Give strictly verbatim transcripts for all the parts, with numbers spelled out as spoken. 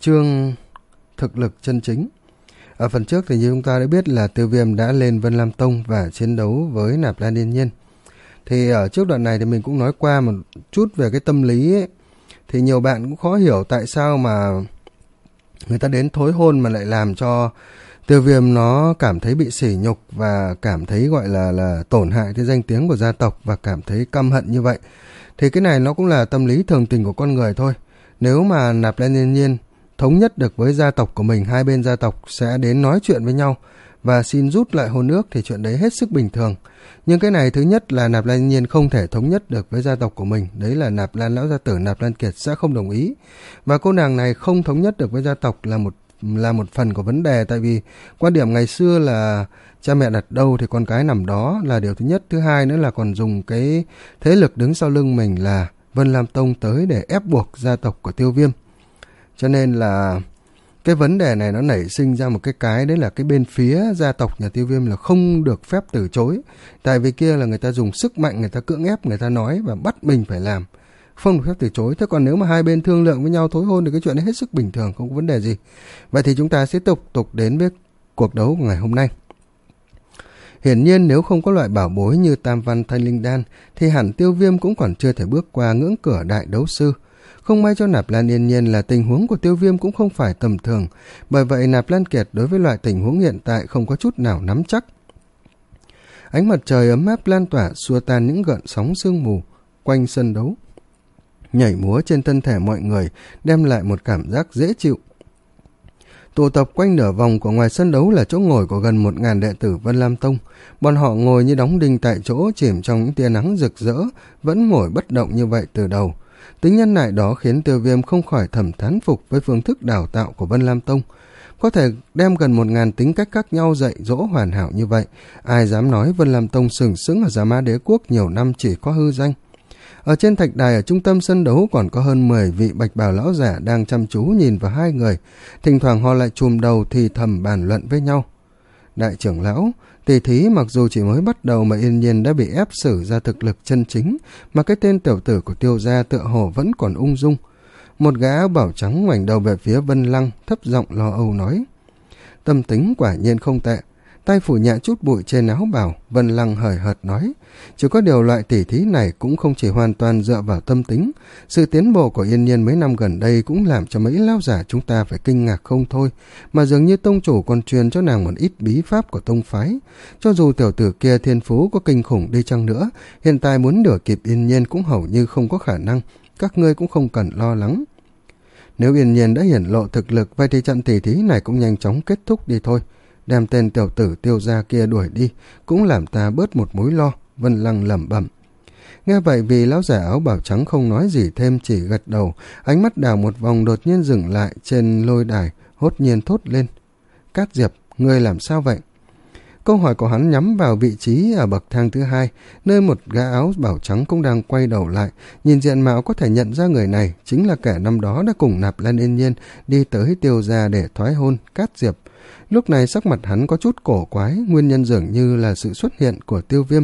Chương thực lực chân chính. Ở phần trước thì như chúng ta đã biết là Tiêu Viêm đã lên Vân Lam Tông và chiến đấu với Nạp Lan Yên Nhiên. Thì ở trước đoạn này thì mình cũng nói qua một chút về cái tâm lý ấy. Thì nhiều bạn cũng khó hiểu tại sao mà người ta đến thối hôn mà lại làm cho Tiêu Viêm nó cảm thấy bị sỉ nhục và cảm thấy gọi là là tổn hại tới danh tiếng của gia tộc và cảm thấy căm hận như vậy. Thì cái này nó cũng là tâm lý thường tình của con người thôi. Nếu mà Nạp Lan Yên Nhiên thống nhất được với gia tộc của mình, hai bên gia tộc sẽ đến nói chuyện với nhau và xin rút lại hôn ước thì chuyện đấy hết sức bình thường. Nhưng cái này thứ nhất là Nạp Lan Yên Nhiên không thể thống nhất được với gia tộc của mình, đấy là Nạp Lan lão gia tử Nạp Lan Kiệt sẽ không đồng ý. Và cô nàng này không thống nhất được với gia tộc là một là một phần của vấn đề, tại vì quan điểm ngày xưa là cha mẹ đặt đâu thì con cái nằm đó là điều thứ nhất. Thứ hai nữa là còn dùng cái thế lực đứng sau lưng mình là Vân Lam Tông tới để ép buộc gia tộc của Tiêu Viêm. Cho nên là cái vấn đề này nó nảy sinh ra một cái cái đấy là cái bên phía gia tộc nhà Tiêu Viêm là không được phép từ chối. Tại vì kia là người ta dùng sức mạnh, người ta cưỡng ép, người ta nói và bắt mình phải làm, không được phép từ chối. Thế còn nếu mà hai bên thương lượng với nhau thối hôn thì cái chuyện đấy hết sức bình thường, không có vấn đề gì. Vậy thì chúng ta sẽ tiếp tục đến với cuộc đấu của ngày hôm nay. Hiển nhiên nếu không có loại bảo bối như Tam Văn Thanh Linh Đan thì hẳn Tiêu Viêm cũng còn chưa thể bước qua ngưỡng cửa đại đấu sư. Không may cho Nạp Lan Yên Nhiên là tình huống của Tiêu Viêm cũng không phải tầm thường, bởi vậy Nạp Lan Kiệt đối với loại tình huống hiện tại không có chút nào nắm chắc. Ánh mặt trời ấm áp lan tỏa xua tan những gợn sóng sương mù quanh sân đấu, nhảy múa trên thân thể mọi người đem lại một cảm giác dễ chịu. Tụ tập quanh nửa vòng của ngoài sân đấu là chỗ ngồi của gần một ngàn đệ tử Vân Lam Tông. Bọn họ ngồi như đóng đinh tại chỗ, chìm trong những tia nắng rực rỡ, vẫn ngồi bất động như vậy từ đầu. Tính nhân lại đó khiến Tiêu Viêm không khỏi thầm thán phục với phương thức đào tạo của Vân Lam Tông. Có thể đem gần một ngàn tính cách khác nhau dạy dỗ hoàn hảo như vậy, ai dám nói Vân Lam Tông sừng sững ở Gia Mã Đế Quốc nhiều năm chỉ có hư danh. Ở trên thạch đài ở trung tâm sân đấu còn có hơn mười vị bạch bào lão giả đang chăm chú nhìn vào hai người, thỉnh thoảng họ lại chùm đầu thì thầm bàn luận với nhau. Đại trưởng lão, tỷ thí mặc dù chỉ mới bắt đầu mà Yên Nhiên đã bị ép xử ra thực lực chân chính, mà cái tên tiểu tử của Tiêu gia tựa hồ vẫn còn ung dung. Một gã áo bảo trắng ngoảnh đầu về phía Vân Lăng, thấp giọng lo âu nói. Tâm tính quả nhiên không tệ. Tay phủ nhẹ chút bụi trên áo bào, Vân Lăng hời hợt nói. Chỉ có điều loại tỉ thí này cũng không chỉ hoàn toàn dựa vào tâm tính. Sự tiến bộ của Yên Nhiên mấy năm gần đây cũng làm cho mấy lão giả chúng ta phải kinh ngạc không thôi, mà dường như tông chủ còn truyền cho nàng một ít bí pháp của tông phái. Cho dù tiểu tử kia thiên phú có kinh khủng đi chăng nữa, hiện tại muốn đuổi kịp Yên Nhiên cũng hầu như không có khả năng. Các ngươi cũng không cần lo lắng. Nếu Yên Nhiên đã hiển lộ thực lực, vậy thì trận tỉ thí này cũng nhanh chóng kết thúc đi thôi. Đem tên tiểu tử Tiêu gia kia đuổi đi cũng làm ta bớt một mối lo. Vân Lăng lẩm bẩm. Nghe vậy vì lão giả áo bảo trắng không nói gì thêm, chỉ gật đầu, ánh mắt đảo một vòng đột nhiên dừng lại trên lôi đài, hốt nhiên thốt lên. Cát Diệp, ngươi làm sao vậy? Câu hỏi của hắn nhắm vào vị trí ở bậc thang thứ hai, nơi một gã áo bảo trắng cũng đang quay đầu lại. Nhìn diện mạo có thể nhận ra người này chính là kẻ năm đó đã cùng Nạp Lan Yên Nhiên đi tới Tiêu gia để thoái hôn, Cát Diệp. Lúc này sắc mặt hắn có chút cổ quái, nguyên nhân dường như là sự xuất hiện của Tiêu Viêm.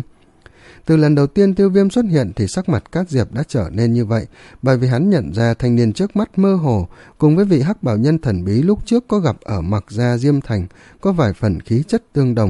Từ lần đầu tiên Tiêu Viêm xuất hiện thì sắc mặt Cát Diệp đã trở nên như vậy, bởi vì hắn nhận ra thanh niên trước mắt mơ hồ, cùng với vị hắc bảo nhân thần bí lúc trước có gặp ở Mặc Gia Diêm Thành, có vài phần khí chất tương đồng.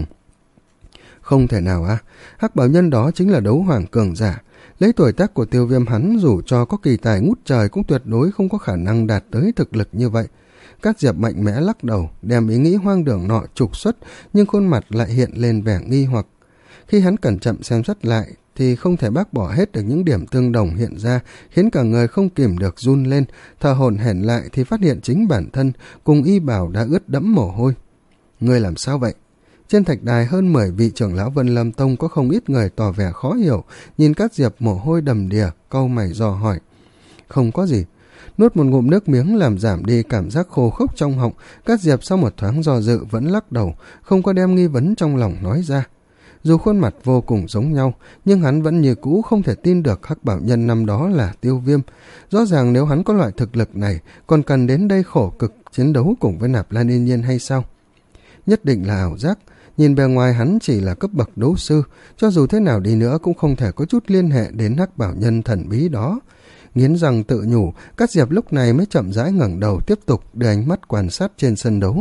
Không thể nào à, hắc bảo nhân đó chính là đấu hoàng cường giả. Lấy tuổi tác của Tiêu Viêm, hắn dù cho có kỳ tài ngút trời cũng tuyệt đối không có khả năng đạt tới thực lực như vậy. Cát Diệp mạnh mẽ lắc đầu, đem ý nghĩ hoang đường nọ trục xuất, nhưng khuôn mặt lại hiện lên vẻ nghi hoặc. Khi hắn cẩn trọng xem xét lại thì không thể bác bỏ hết được những điểm tương đồng hiện ra, khiến cả người không kìm được run lên, thở hổn hển lại thì phát hiện chính bản thân cùng y bào đã ướt đẫm mồ hôi. Ngươi làm sao vậy? Trên thạch đài hơn mười vị trưởng lão Vân Lam Tông có không ít người tỏ vẻ khó hiểu, nhìn Cát Diệp mồ hôi đầm đìa, cau mày dò hỏi. Không có gì. Nuốt một ngụm nước miếng làm giảm đi cảm giác khô khốc trong họng, Cát Diệp sau một thoáng do dự vẫn lắc đầu, không có đem nghi vấn trong lòng nói ra. Dù khuôn mặt vô cùng giống nhau, nhưng hắn vẫn như cũ không thể tin được hắc bảo nhân năm đó là Tiêu Viêm. Rõ ràng nếu hắn có loại thực lực này, còn cần đến đây khổ cực chiến đấu cùng với Nạp Lan Yên Nhiên hay sao? Nhất định là ảo giác. Nhìn bề ngoài hắn chỉ là cấp bậc đấu sư, cho dù thế nào đi nữa cũng không thể có chút liên hệ đến hắc bảo nhân thần bí đó. Nghiến răng tự nhủ, Cát Diệp lúc này mới chậm rãi ngẩng đầu tiếp tục đưa ánh mắt quan sát trên sân đấu.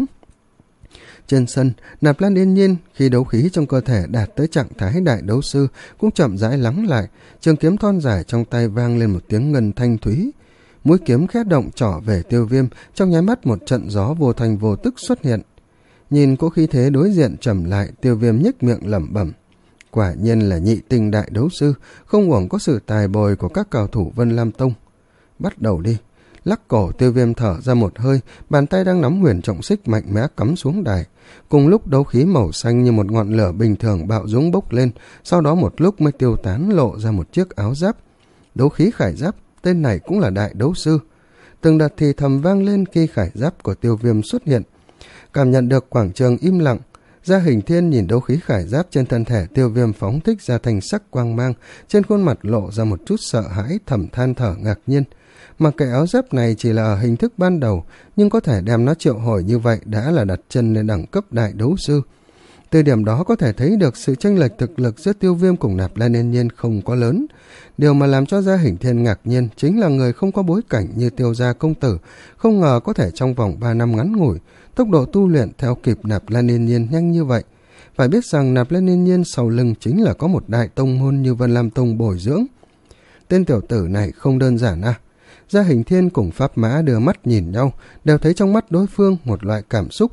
Trên sân, Nạp Lan Yên Nhiên khi đấu khí trong cơ thể đạt tới trạng thái đại đấu sư cũng chậm rãi lắng lại, trường kiếm thon dài trong tay vang lên một tiếng ngân thanh thúy. Mũi kiếm khẽ động trỏ về Tiêu Viêm, trong nháy mắt một trận gió vô thành vô tức xuất hiện. Nhìn cỗ khí thế đối diện trầm lại, Tiêu Viêm nhếch miệng lẩm bẩm. Quả nhiên là nhị tinh đại đấu sư, không uổng có sự tài bồi của các cao thủ Vân Lam Tông. Bắt đầu đi. Lắc cổ, Tiêu Viêm thở ra một hơi, bàn tay đang nắm huyền trọng xích mạnh mẽ cắm xuống đài. Cùng lúc đấu khí màu xanh như một ngọn lửa bình thường bạo dũng bốc lên, sau đó một lúc mới tiêu tán, lộ ra một chiếc áo giáp. Đấu khí khải giáp, tên này cũng là đại đấu sư. Từng đợt thì thầm vang lên khi khải giáp của Tiêu Viêm xuất hiện. Cảm nhận được quảng trường im lặng, Gia Hình Thiên nhìn đấu khí khải giáp trên thân thể Tiêu Viêm phóng thích ra thành sắc quang mang, trên khuôn mặt lộ ra một chút sợ hãi, thầm than thở ngạc nhiên. Mặc kệ áo giáp này chỉ là ở hình thức ban đầu, nhưng có thể đem nó triệu hồi như vậy đã là đặt chân lên đẳng cấp đại đấu sư. Từ điểm đó có thể thấy được sự chênh lệch thực lực giữa Tiêu Viêm cùng Nạp Lan Yên Nhiên không quá lớn. Điều mà làm cho Gia Hình Thiên ngạc nhiên chính là người không có bối cảnh như Tiêu gia công tử, không ngờ có thể trong vòng ba năm ngắn ngủi, tốc độ tu luyện theo kịp Nạp Lan Yên Nhiên nhanh như vậy. Phải biết rằng Nạp Lan Yên Nhiên sau lưng chính là có một đại tông môn như Vân Lam Tông bồi dưỡng. Tên tiểu tử này không đơn giản à? Gia Hình Thiên cùng Pháp Mã đưa mắt nhìn nhau, đều thấy trong mắt đối phương một loại cảm xúc.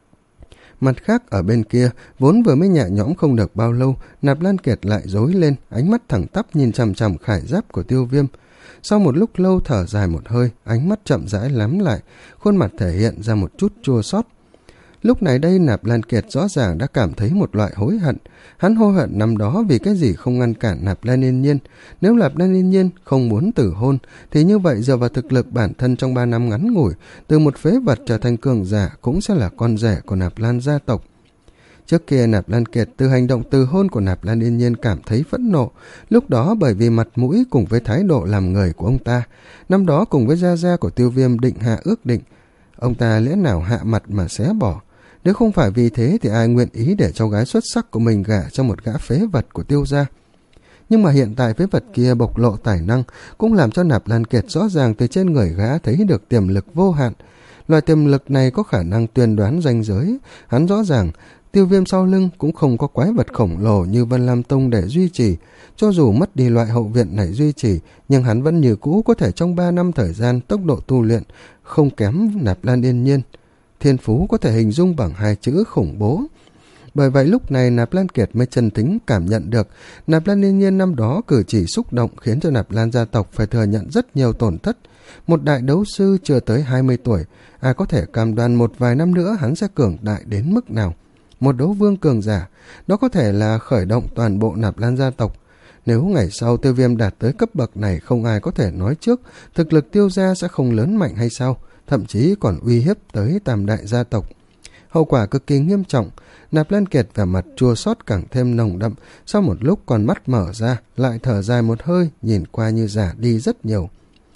Mặt khác ở bên kia, vốn vừa mới nhẹ nhõm không được bao lâu, Nạp Lan Kiệt lại rối lên, ánh mắt thẳng tắp nhìn chằm chằm khải giáp của Tiêu Viêm. Sau một lúc lâu thở dài một hơi, ánh mắt chậm rãi lắm lại, khuôn mặt thể hiện ra một chút chua xót. Lúc này đây Nạp Lan Kiệt rõ ràng đã cảm thấy một loại hối hận. Hắn hối hận năm đó vì cái gì không ngăn cản Nạp Lan Yên Nhiên. Nếu Nạp Lan Yên Nhiên không muốn tử hôn, thì như vậy dựa vào thực lực bản thân trong ba năm ngắn ngủi, từ một phế vật trở thành cường giả cũng sẽ là con rể của Nạp Lan gia tộc. Trước kia Nạp Lan Kiệt từ hành động từ hôn của Nạp Lan Yên Nhiên cảm thấy phẫn nộ, lúc đó bởi vì mặt mũi cùng với thái độ làm người của ông ta. Năm đó cùng với gia gia của Tiêu Viêm định hạ ước định, ông ta lẽ nào hạ mặt mà xé bỏ. Nếu không phải vì thế thì ai nguyện ý để cháu gái xuất sắc của mình gả cho một gã phế vật của Tiêu gia. Nhưng mà hiện tại phế vật kia bộc lộ tài năng, cũng làm cho Nạp Lan Kiệt rõ ràng từ trên người gã thấy được tiềm lực vô hạn. Loại tiềm lực này có khả năng tuyên đoán ranh giới. Hắn rõ ràng Tiêu Viêm sau lưng cũng không có quái vật khổng lồ như Vân Lam Tông để duy trì. Cho dù mất đi loại hậu viện này duy trì, nhưng hắn vẫn như cũ có thể trong ba năm thời gian tốc độ tu luyện không kém Nạp Lan Yên Nhiên. Thiên phú có thể hình dung bằng hai chữ khủng bố. Bởi vậy lúc này Nạp Lan Kiệt mới chân tính cảm nhận được Nạp Lan Yên Nhiên năm đó cử chỉ xúc động khiến cho Nạp Lan gia tộc phải thừa nhận rất nhiều tổn thất. Một đại đấu sư chưa tới hai mươi tuổi, ai có thể cam đoan một vài năm nữa hắn sẽ cường đại đến mức nào. Một đấu vương cường giả, đó có thể là khởi động toàn bộ Nạp Lan gia tộc. Nếu ngày sau Tiêu Viêm đạt tới cấp bậc này, không ai có thể nói trước thực lực Tiêu gia sẽ không lớn mạnh hay sao, thậm chí còn uy hiếp tới tam đại gia tộc. Hậu quả cực kỳ nghiêm trọng. Nạp Lan Kiệt vẻ mặt chua xót càng thêm nồng đậm, sau một lúc con mắt mở ra, lại thở dài một hơi, nhìn qua như già đi rất nhiều.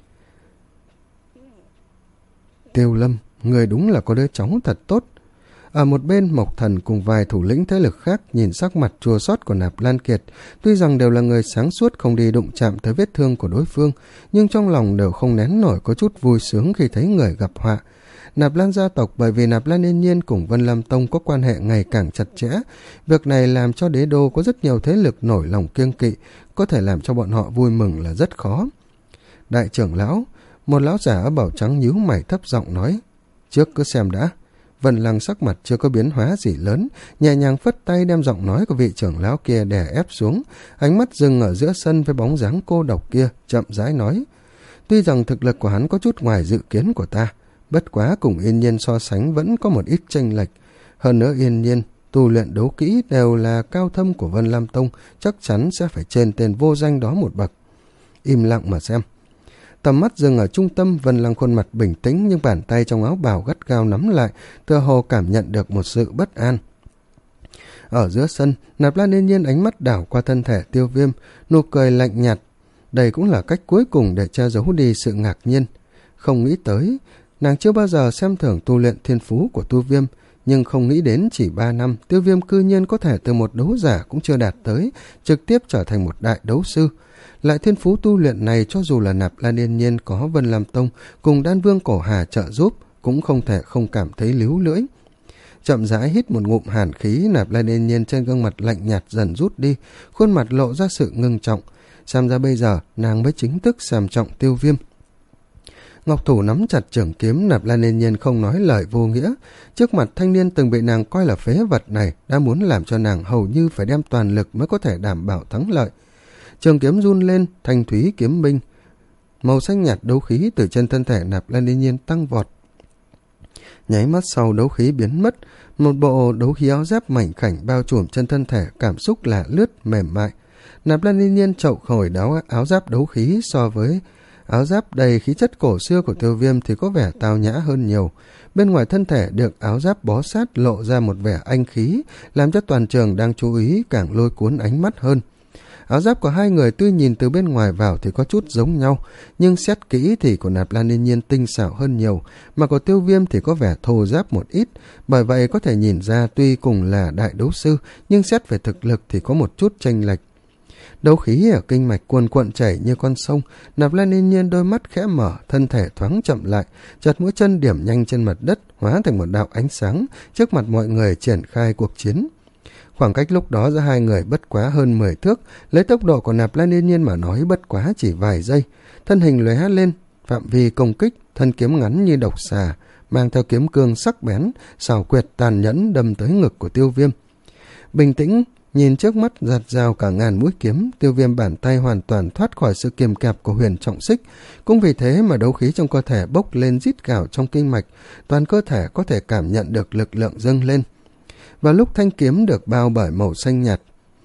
Tiêu Lâm, người đúng là có đứa cháu thật tốt. Ở một bên, Mộc Thần cùng vài thủ lĩnh thế lực khác nhìn sắc mặt chua xót của Nạp Lan Kiệt, tuy rằng đều là người sáng suốt không đi đụng chạm tới vết thương của đối phương, nhưng trong lòng đều không nén nổi có chút vui sướng khi thấy người gặp họa. Nạp Lan gia tộc bởi vì Nạp Lan Yên Nhiên cùng Vân Lam Tông có quan hệ ngày càng chặt chẽ, việc này làm cho đế đô có rất nhiều thế lực nổi lòng kiêng kỵ, có thể làm cho bọn họ vui mừng là rất khó. Đại trưởng lão, một lão giả áo bào trắng nhíu mày thấp giọng nói, trước cứ xem đã. Vân Lăng sắc mặt chưa có biến hóa gì lớn, nhẹ nhàng phất tay đem giọng nói của vị trưởng lão kia đè ép xuống, ánh mắt dừng ở giữa sân với bóng dáng cô độc kia, chậm rãi nói, tuy rằng thực lực của hắn có chút ngoài dự kiến của ta, bất quá cùng Yên Nhiên so sánh vẫn có một ít chênh lệch. Hơn nữa Yên Nhiên tu luyện đấu kỹ đều là cao thâm của Vân Lam Tông, chắc chắn sẽ phải trên tên vô danh đó một bậc. Im lặng mà xem. Tầm mắt dừng ở trung tâm, Vân Lăng khuôn mặt bình tĩnh nhưng bàn tay trong áo bào gắt gao nắm lại, tựa hồ cảm nhận được một sự bất an. Ở giữa sân, Nạp Lan Yên Nhiên ánh mắt đảo qua thân thể Tiêu Viêm, nụ cười lạnh nhạt. Đây cũng là cách cuối cùng để che giấu đi sự ngạc nhiên. Không nghĩ tới, nàng chưa bao giờ xem thường tu luyện thiên phú của Tu Viêm, nhưng không nghĩ đến chỉ ba năm, Tiêu Viêm cư nhiên có thể từ một đấu giả cũng chưa đạt tới, trực tiếp trở thành một đại đấu sư. Lại thiên phú tu luyện này, cho dù là Nạp Lan Yên Nhiên có Vân Lam Tông cùng Đan Vương Cổ Hà trợ giúp, cũng không thể không cảm thấy líu lưỡi. Chậm rãi hít một ngụm hàn khí, Nạp Lan Yên Nhiên trên gương mặt lạnh nhạt dần rút đi, khuôn mặt lộ ra sự ngưng trọng. Xem ra bây giờ nàng mới chính thức xem trọng Tiêu Viêm. Ngọc thủ nắm chặt trường kiếm, Nạp Lan Yên Nhiên không nói lời vô nghĩa. Trước mặt thanh niên từng bị nàng coi là phế vật này, đã muốn làm cho nàng hầu như phải đem toàn lực mới có thể đảm bảo thắng lợi. Trường kiếm run lên, thanh thúy kiếm minh, màu xanh nhạt đấu khí từ trên thân thể Nạp Lan Yên Nhiên tăng vọt. Nháy mắt sau, đấu khí biến mất, một bộ đấu khí áo giáp mảnh khảnh bao trùm trên thân thể, cảm xúc lạ lướt mềm mại. Nạp Lan Yên Nhiên chậu khổi đáo áo giáp đấu khí so với áo giáp đầy khí chất cổ xưa của Tiêu Viêm thì có vẻ tao nhã hơn nhiều. Bên ngoài thân thể được áo giáp bó sát lộ ra một vẻ anh khí, làm cho toàn trường đang chú ý càng lôi cuốn ánh mắt hơn. Áo giáp của hai người tuy nhìn từ bên ngoài vào thì có chút giống nhau, nhưng xét kỹ thì của Nạp Lan Yên Nhiên tinh xảo hơn nhiều, mà của Tiêu Viêm thì có vẻ thô ráp một ít. Bởi vậy có thể nhìn ra tuy cùng là đại đấu sư, nhưng xét về thực lực thì có một chút chênh lệch. Đấu khí ở kinh mạch cuồn cuộn chảy như con sông, Nạp Lan Yên Nhiên đôi mắt khẽ mở, thân thể thoáng chậm lại, chợt mũi chân điểm nhanh trên mặt đất, hóa thành một đạo ánh sáng, trước mặt mọi người triển khai cuộc chiến. Khoảng cách lúc đó giữa hai người bất quá hơn mười thước, lấy tốc độ của Nạp Lan Yên Nhiên mà nói bất quá chỉ vài giây. Thân hình lóe lên, phạm vi công kích, thân kiếm ngắn như độc xà, mang theo kiếm cương sắc bén, xảo quyệt tàn nhẫn đâm tới ngực của Tiêu Viêm. Bình tĩnh nhìn trước mắt giạt rào cả ngàn mũi kiếm, Tiêu Viêm bàn tay hoàn toàn thoát khỏi sự kiềm kẹp của Huyền Trọng Xích. Cũng vì thế mà đấu khí trong cơ thể bốc lên rít gào trong kinh mạch, toàn cơ thể có thể cảm nhận được lực lượng dâng lên. Và lúc thanh kiếm được bao bởi màu xanh nhạt,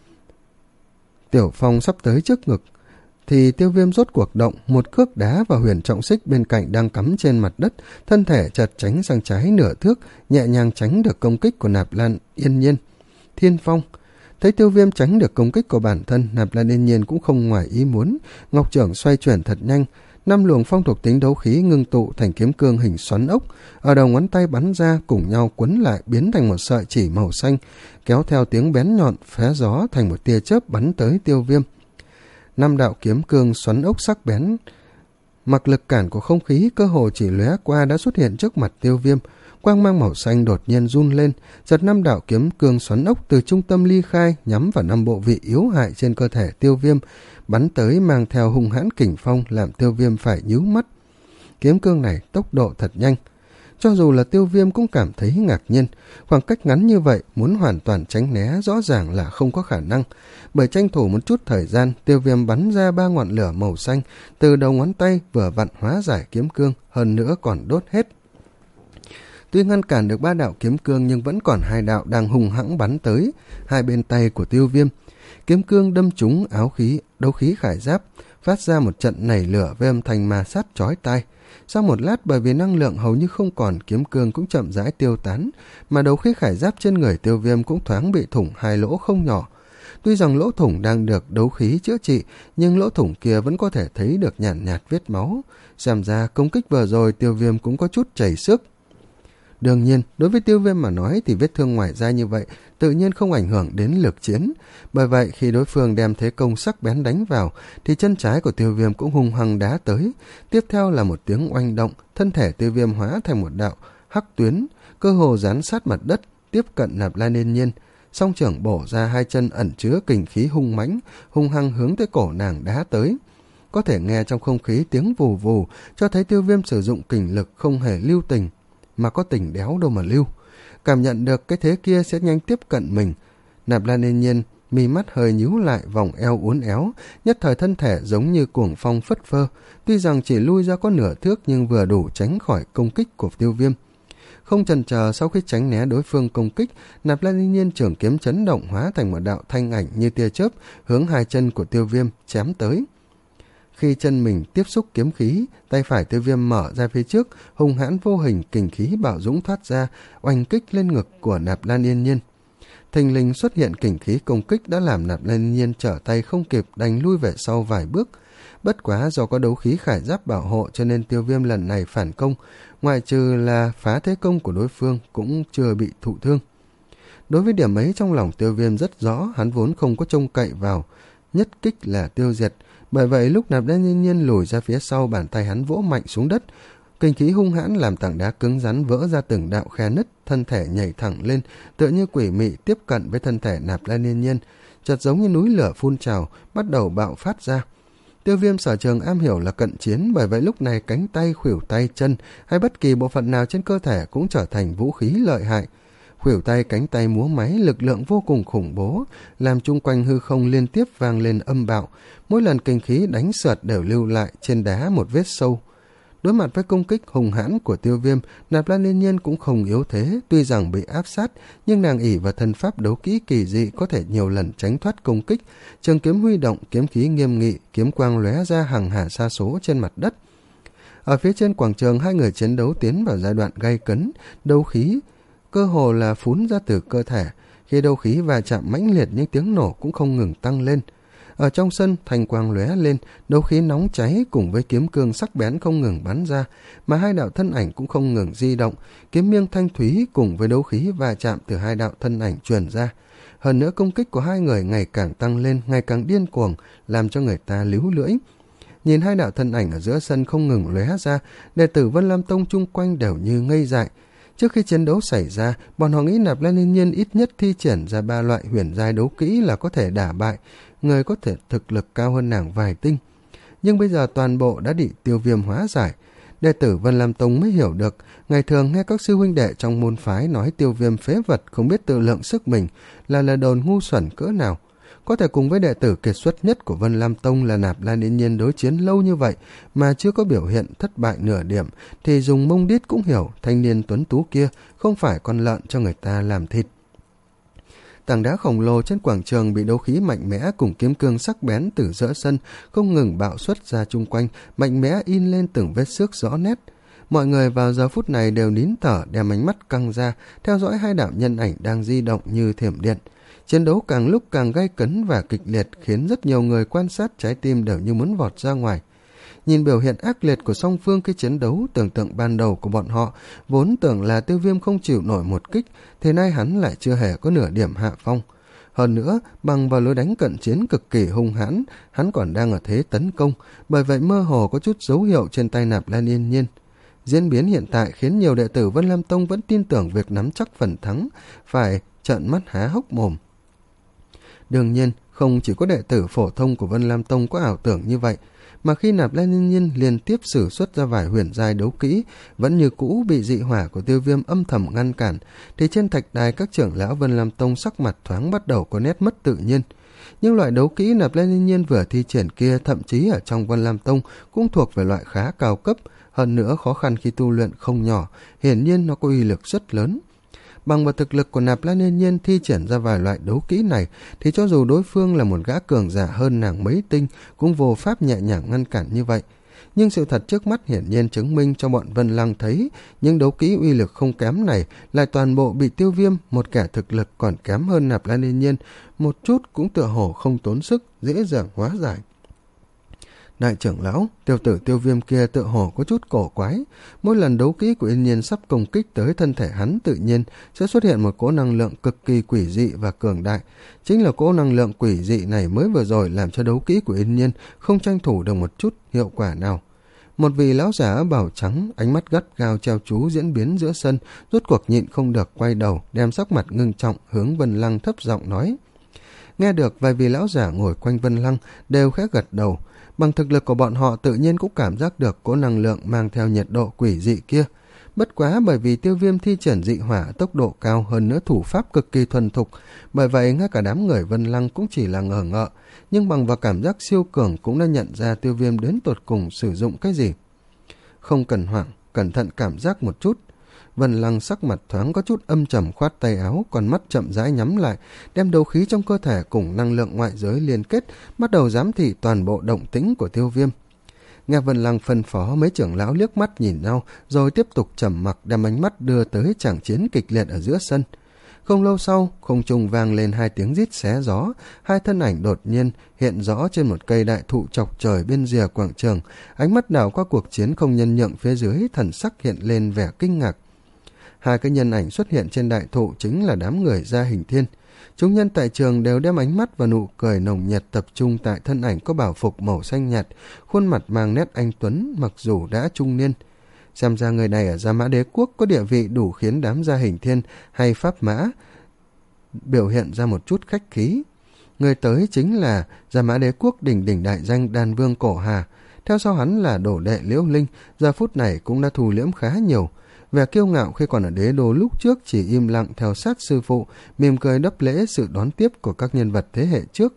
Tiểu Phong sắp tới trước ngực, thì Tiêu Viêm rốt cuộc động, một cước đá vào Huyền Trọng Xích bên cạnh đang cắm trên mặt đất, thân thể chợt tránh sang trái nửa thước, nhẹ nhàng tránh được công kích của Nạp Lan Yên Nhiên. Thiên Phong thấy Tiêu Viêm tránh được công kích của bản thân, Nạp Lan Yên Nhiên cũng không ngoài ý muốn, ngọc chưởng xoay chuyển thật nhanh, năm luồng phong thuộc tính đấu khí ngưng tụ thành kiếm cương hình xoắn ốc, ở đầu ngón tay bắn ra cùng nhau quấn lại biến thành một sợi chỉ màu xanh, kéo theo tiếng bén nhọn phé gió thành một tia chớp bắn tới Tiêu Viêm. Năm đạo kiếm cương xoắn ốc sắc bén, mặc lực cản của không khí cơ hồ chỉ lóe qua đã xuất hiện trước mặt Tiêu Viêm. Quang mang màu xanh đột nhiên run lên, chợt năm đạo kiếm cương xoắn ốc từ trung tâm ly khai, nhắm vào năm bộ vị yếu hại trên cơ thể Tiêu Viêm, bắn tới mang theo hung hãn kình phong, làm Tiêu Viêm phải nhíu mắt. Kiếm cương này tốc độ thật nhanh, cho dù là Tiêu Viêm cũng cảm thấy ngạc nhiên. Khoảng cách ngắn như vậy, muốn hoàn toàn tránh né rõ ràng là không có khả năng. Bởi tranh thủ một chút thời gian, Tiêu Viêm bắn ra ba ngọn lửa màu xanh từ đầu ngón tay, vừa vặn hóa giải kiếm cương, hơn nữa còn đốt hết. Tuy ngăn cản được ba đạo kiếm cương, nhưng vẫn còn hai đạo đang hung hãng bắn tới hai bên tay của Tiêu Viêm. Kiếm cương đâm trúng áo khí đấu khí khải giáp, phát ra một trận nảy lửa với âm thanh ma sát chói tai. Sau một lát, bởi vì năng lượng hầu như không còn, kiếm cương cũng chậm rãi tiêu tán, mà đấu khí khải giáp trên người Tiêu Viêm cũng thoáng bị thủng hai lỗ không nhỏ. Tuy rằng lỗ thủng đang được đấu khí chữa trị, nhưng lỗ thủng kia vẫn có thể thấy được nhàn nhạt, nhạt vết máu. Xem ra công kích vừa rồi Tiêu Viêm cũng có chút chảy xước. Đương nhiên, đối với Tiêu Viêm mà nói thì vết thương ngoài da như vậy tự nhiên không ảnh hưởng đến lực chiến. Bởi vậy, khi đối phương đem thế công sắc bén đánh vào, thì chân trái của Tiêu Viêm cũng hung hăng đá tới. Tiếp theo là một tiếng oanh động, thân thể Tiêu Viêm hóa thành một đạo hắc tuyến, cơ hồ dán sát mặt đất, tiếp cận Nạp Lan Yên Nhiên. Song trưởng bổ ra hai chân ẩn chứa kình khí hung mãnh, hung hăng hướng tới cổ nàng đá tới. Có thể nghe trong không khí tiếng vù vù, cho thấy Tiêu Viêm sử dụng kình lực không hề lưu tình, mà có tình đéo đâu mà lưu. Cảm nhận được cái thế kia sẽ nhanh tiếp cận mình, Nạp Lan Yên Nhiên mi mắt hơi nhíu lại, vòng eo uốn éo, nhất thời thân thể giống như cuồng phong phất phơ, tuy rằng chỉ lui ra có nửa thước nhưng vừa đủ tránh khỏi công kích của Tiêu Viêm. Không chần chờ, sau khi tránh né đối phương công kích, Nạp Lan Yên Nhiên trường kiếm chấn động hóa thành một đạo thanh ảnh như tia chớp, hướng hai chân của Tiêu Viêm chém tới. Khi chân mình tiếp xúc kiếm khí, tay phải Tiêu Viêm mở ra phía trước, hung hãn vô hình kình khí bạo dũng thoát ra, oanh kích lên ngực của Nạp Lan Yên Nhiên. Thình lình xuất hiện kình khí công kích đã làm Nạp Lan Yên Nhiên trở tay không kịp, đành lui về sau vài bước. Bất quá do có đấu khí khải giáp bảo hộ cho nên Tiêu Viêm lần này phản công, ngoại trừ là phá thế công của đối phương cũng chưa bị thụ thương. Đối với điểm ấy trong lòng Tiêu Viêm rất rõ, hắn vốn không có trông cậy vào nhất kích là tiêu diệt. Bởi vậy lúc Nạp Lan Yên Nhiên lùi ra phía sau, bàn tay hắn vỗ mạnh xuống đất, kinh khí hung hãn làm tảng đá cứng rắn vỡ ra từng đạo khe nứt, thân thể nhảy thẳng lên, tựa như quỷ mị tiếp cận với thân thể Nạp Lan Yên Nhiên, chợt giống như núi lửa phun trào, bắt đầu bạo phát ra. Tiêu Viêm sở trường am hiểu là cận chiến, bởi vậy lúc này cánh tay, khuỷu tay, chân hay bất kỳ bộ phận nào trên cơ thể cũng trở thành vũ khí lợi hại. Khuỷu tay, cánh tay múa máy, lực lượng vô cùng khủng bố, làm chung quanh hư không liên tiếp vang lên âm bạo, mỗi lần kinh khí đánh sượt đều lưu lại trên đá một vết sâu. Đối mặt với công kích hùng hãn của Tiêu Viêm, Nạp Lan Yên Nhiên cũng không yếu thế, tuy rằng bị áp sát, nhưng nàng ỷ và thân pháp đấu kỹ kỳ dị có thể nhiều lần tránh thoát công kích, trường kiếm huy động, kiếm khí nghiêm nghị, kiếm quang lóe ra hàng hà sa số trên mặt đất. Ở phía trên quảng trường, hai người chiến đấu tiến vào giai đoạn gay cấn, đấu khí cơ hồ là phún ra từ cơ thể, khi đấu khí va chạm mãnh liệt những tiếng nổ cũng không ngừng tăng lên. Ở trong sân, thanh quang lóe lên, đấu khí nóng cháy cùng với kiếm cương sắc bén không ngừng bắn ra, mà hai đạo thân ảnh cũng không ngừng di động, kiếm miêng thanh thúy cùng với đấu khí va chạm từ hai đạo thân ảnh truyền ra. Hơn nữa công kích của hai người ngày càng tăng lên, ngày càng điên cuồng, làm cho người ta líu lưỡi. Nhìn hai đạo thân ảnh ở giữa sân không ngừng lóe ra, đệ tử Vân Lam Tông chung quanh đều như ngây dại. Trước khi chiến đấu xảy ra, bọn họ nghĩ Nạp Lan Yên Nhiên ít nhất thi triển ra ba loại huyền giai đấu kỹ là có thể đả bại người có thể thực lực cao hơn nàng vài tinh. Nhưng bây giờ toàn bộ đã bị Tiêu Viêm hóa giải. Đệ tử Vân Lam Tông mới hiểu được, ngày thường nghe các sư huynh đệ trong môn phái nói Tiêu Viêm phế vật không biết tự lượng sức mình là lời đồn ngu xuẩn cỡ nào. Có thể cùng với đệ tử kiệt xuất nhất của Vân Lam Tông là Nạp Lan Yên Nhiên đối chiến lâu như vậy mà chưa có biểu hiện thất bại nửa điểm, thì dùng mông đít cũng hiểu thanh niên tuấn tú kia không phải con lợn cho người ta làm thịt. Tảng đá khổng lồ trên quảng trường bị đấu khí mạnh mẽ cùng kiếm cương sắc bén từ giữa sân không ngừng bạo xuất ra chung quanh, mạnh mẽ in lên từng vết xước rõ nét. Mọi người vào giờ phút này đều nín thở, đem ánh mắt căng ra, theo dõi hai đạo nhân ảnh đang di động như thiểm điện. Chiến đấu càng lúc càng gay cấn và kịch liệt, khiến rất nhiều người quan sát trái tim đều như muốn vọt ra ngoài. Nhìn biểu hiện ác liệt của song phương khi chiến đấu, tưởng tượng ban đầu của bọn họ vốn tưởng là Tiêu Viêm không chịu nổi một kích, thì nay hắn lại chưa hề có nửa điểm hạ phong. Hơn nữa, bằng vào lối đánh cận chiến cực kỳ hung hãn, hắn còn đang ở thế tấn công, bởi vậy mơ hồ có chút dấu hiệu trên tay Nạp Lan Yên Nhiên. Diễn biến hiện tại khiến nhiều đệ tử Vân Lam Tông vẫn tin tưởng việc nắm chắc phần thắng, phải trợn mắt há hốc mồm. Đương nhiên, không chỉ có đệ tử phổ thông của Vân Lam Tông có ảo tưởng như vậy, mà khi Nạp Lan Yên Nhiên liên tiếp sử xuất ra vài huyền giai đấu kỹ vẫn như cũ bị dị hỏa của Tiêu Viêm âm thầm ngăn cản, thì trên thạch đài các trưởng lão Vân Lam Tông sắc mặt thoáng bắt đầu có nét mất tự nhiên. Nhưng loại đấu kỹ Nạp Lan Yên Nhiên vừa thi triển kia, thậm chí ở trong Vân Lam Tông cũng thuộc về loại khá cao cấp, hơn nữa khó khăn khi tu luyện không nhỏ, hiển nhiên nó có uy lực rất lớn. Bằng vào thực lực của Nạp Lan Yên Nhiên thi triển ra vài loại đấu kỹ này, thì cho dù đối phương là một gã cường giả hơn nàng mấy tinh cũng vô pháp nhẹ nhàng ngăn cản như vậy. Nhưng sự thật trước mắt hiển nhiên chứng minh cho bọn Vân Lăng thấy, những đấu kỹ uy lực không kém này lại toàn bộ bị Tiêu Viêm, một kẻ thực lực còn kém hơn Nạp Lan Yên Nhiên một chút cũng tựa hồ không tốn sức, dễ dàng hóa giải. Đại trưởng lão, tiểu tử Tiêu Viêm kia tựa hồ có chút cổ quái. Mỗi lần đấu kỹ của Yên Nhiên sắp công kích tới thân thể hắn, tự nhiên sẽ xuất hiện một cỗ năng lượng cực kỳ quỷ dị và cường đại. Chính là cỗ năng lượng quỷ dị này mới vừa rồi làm cho đấu kỹ của Yên Nhiên không tranh thủ được một chút hiệu quả nào. Một vị lão giả áo bào trắng, ánh mắt gắt gao treo chú diễn biến giữa sân, rốt cuộc nhịn không được quay đầu, đem sắc mặt ngưng trọng hướng Vân Lăng thấp giọng nói. Nghe được vài vị lão giả ngồi quanh Vân Lăng đều khẽ gật đầu. Bằng thực lực của bọn họ tự nhiên cũng cảm giác được cỗ năng lượng mang theo nhiệt độ quỷ dị kia. Bất quá bởi vì Tiêu Viêm thi triển dị hỏa tốc độ cao, hơn nữa thủ pháp cực kỳ thuần thục, bởi vậy ngay cả đám người Vân Lăng cũng chỉ là ngờ ngợ, nhưng bằng vào cảm giác siêu cường cũng đã nhận ra Tiêu Viêm đến tột cùng sử dụng cái gì. Không cần hoảng, cẩn thận cảm giác một chút. Vân Lăng sắc mặt thoáng có chút âm trầm, khoát tay áo, còn mắt chậm rãi nhắm lại, đem đấu khí trong cơ thể cùng năng lượng ngoại giới liên kết, bắt đầu giám thị toàn bộ động tĩnh của Tiêu Viêm. Nghe Vân Lăng phân phó, mấy trưởng lão liếc mắt nhìn nhau, rồi tiếp tục trầm mặc, đem ánh mắt đưa tới tràng chiến kịch liệt ở giữa sân. Không lâu sau, không trung vang lên hai tiếng rít xé gió, hai thân ảnh đột nhiên hiện rõ trên một cây đại thụ chọc trời bên rìa quảng trường, ánh mắt đảo qua cuộc chiến không nhân nhượng phía dưới, thần sắc hiện lên vẻ kinh ngạc. Hai cái nhân ảnh xuất hiện trên đại thụ chính là đám người Gia Hình Thiên. Chúng nhân tại trường đều đem ánh mắt và nụ cười nồng nhiệt tập trung tại thân ảnh có bảo phục màu xanh nhạt, khuôn mặt mang nét anh tuấn mặc dù đã trung niên. Xem ra người này ở Gia Mã Đế Quốc có địa vị đủ khiến đám Gia Hình Thiên hay Pháp Mã biểu hiện ra một chút khách khí. Người tới chính là Gia Mã Đế Quốc đỉnh đỉnh đại danh Đan Vương Cổ Hà. Theo sau hắn là Đồ Đệ Liễu Linh, giờ phút này cũng đã thu liễm khá nhiều. Vẻ kiêu ngạo khi còn ở đế đô lúc trước chỉ im lặng theo sát sư phụ, mỉm cười đáp lễ sự đón tiếp của các nhân vật thế hệ trước.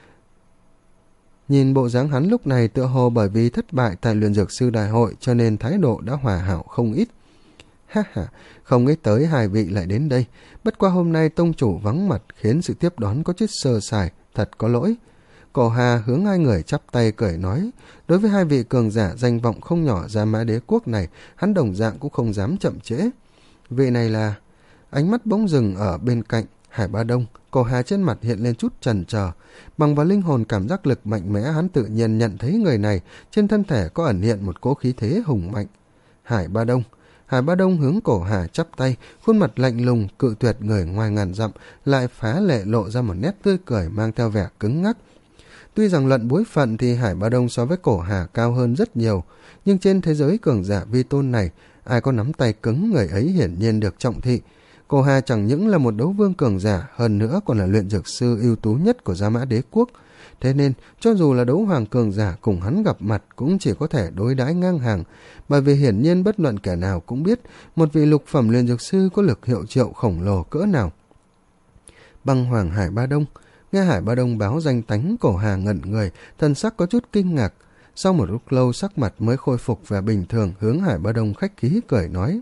Nhìn bộ dáng hắn lúc này tựa hồ bởi vì thất bại tại luyện dược sư đại hội cho nên thái độ đã hòa hảo không ít. Ha ha, không nghĩ tới hai vị lại đến đây. Bất qua hôm nay tông chủ vắng mặt khiến sự tiếp đón có chút sơ sài, thật có lỗi. Cổ Hà hướng hai người chắp tay cười nói, đối với hai vị cường giả danh vọng không nhỏ Gia Mã Đế Quốc này, hắn đồng dạng cũng không dám chậm trễ. Vị này là... Ánh mắt bỗng dừng ở bên cạnh Hải Ba Đông. Cổ Hà trên mặt hiện lên chút chần chờ, bằng vào linh hồn cảm giác lực mạnh mẽ, hắn tự nhiên nhận thấy người này trên thân thể có ẩn hiện một cỗ khí thế hùng mạnh. Hải Ba Đông. Hải Ba Đông hướng Cổ Hà chắp tay, khuôn mặt lạnh lùng cự tuyệt người ngoài ngàn dặm, lại phá lệ lộ ra một nét tươi cười mang theo vẻ cứng ngắc. Tuy rằng luận bối phận thì Hải Ba Đông so với Cổ Hà cao hơn rất nhiều, nhưng trên thế giới cường giả vi tôn này, ai có nắm tay cứng người ấy hiển nhiên được trọng thị. Cổ Hà chẳng những là một đấu vương cường giả, hơn nữa còn là luyện dược sư ưu tú nhất của Gia Mã Đế Quốc. Thế nên, cho dù là đấu hoàng cường giả cùng hắn gặp mặt cũng chỉ có thể đối đãi ngang hàng, bởi vì hiển nhiên bất luận kẻ nào cũng biết một vị lục phẩm luyện dược sư có lực hiệu triệu khổng lồ cỡ nào. Băng Hoàng Hải Ba Đông. Nghe Hải Ba Đông báo danh tánh, Cổ Hà ngẩn người, thần sắc có chút kinh ngạc. Sau một lúc lâu sắc mặt mới khôi phục vẻ bình thường, hướng Hải Ba Đông khách khí cười nói.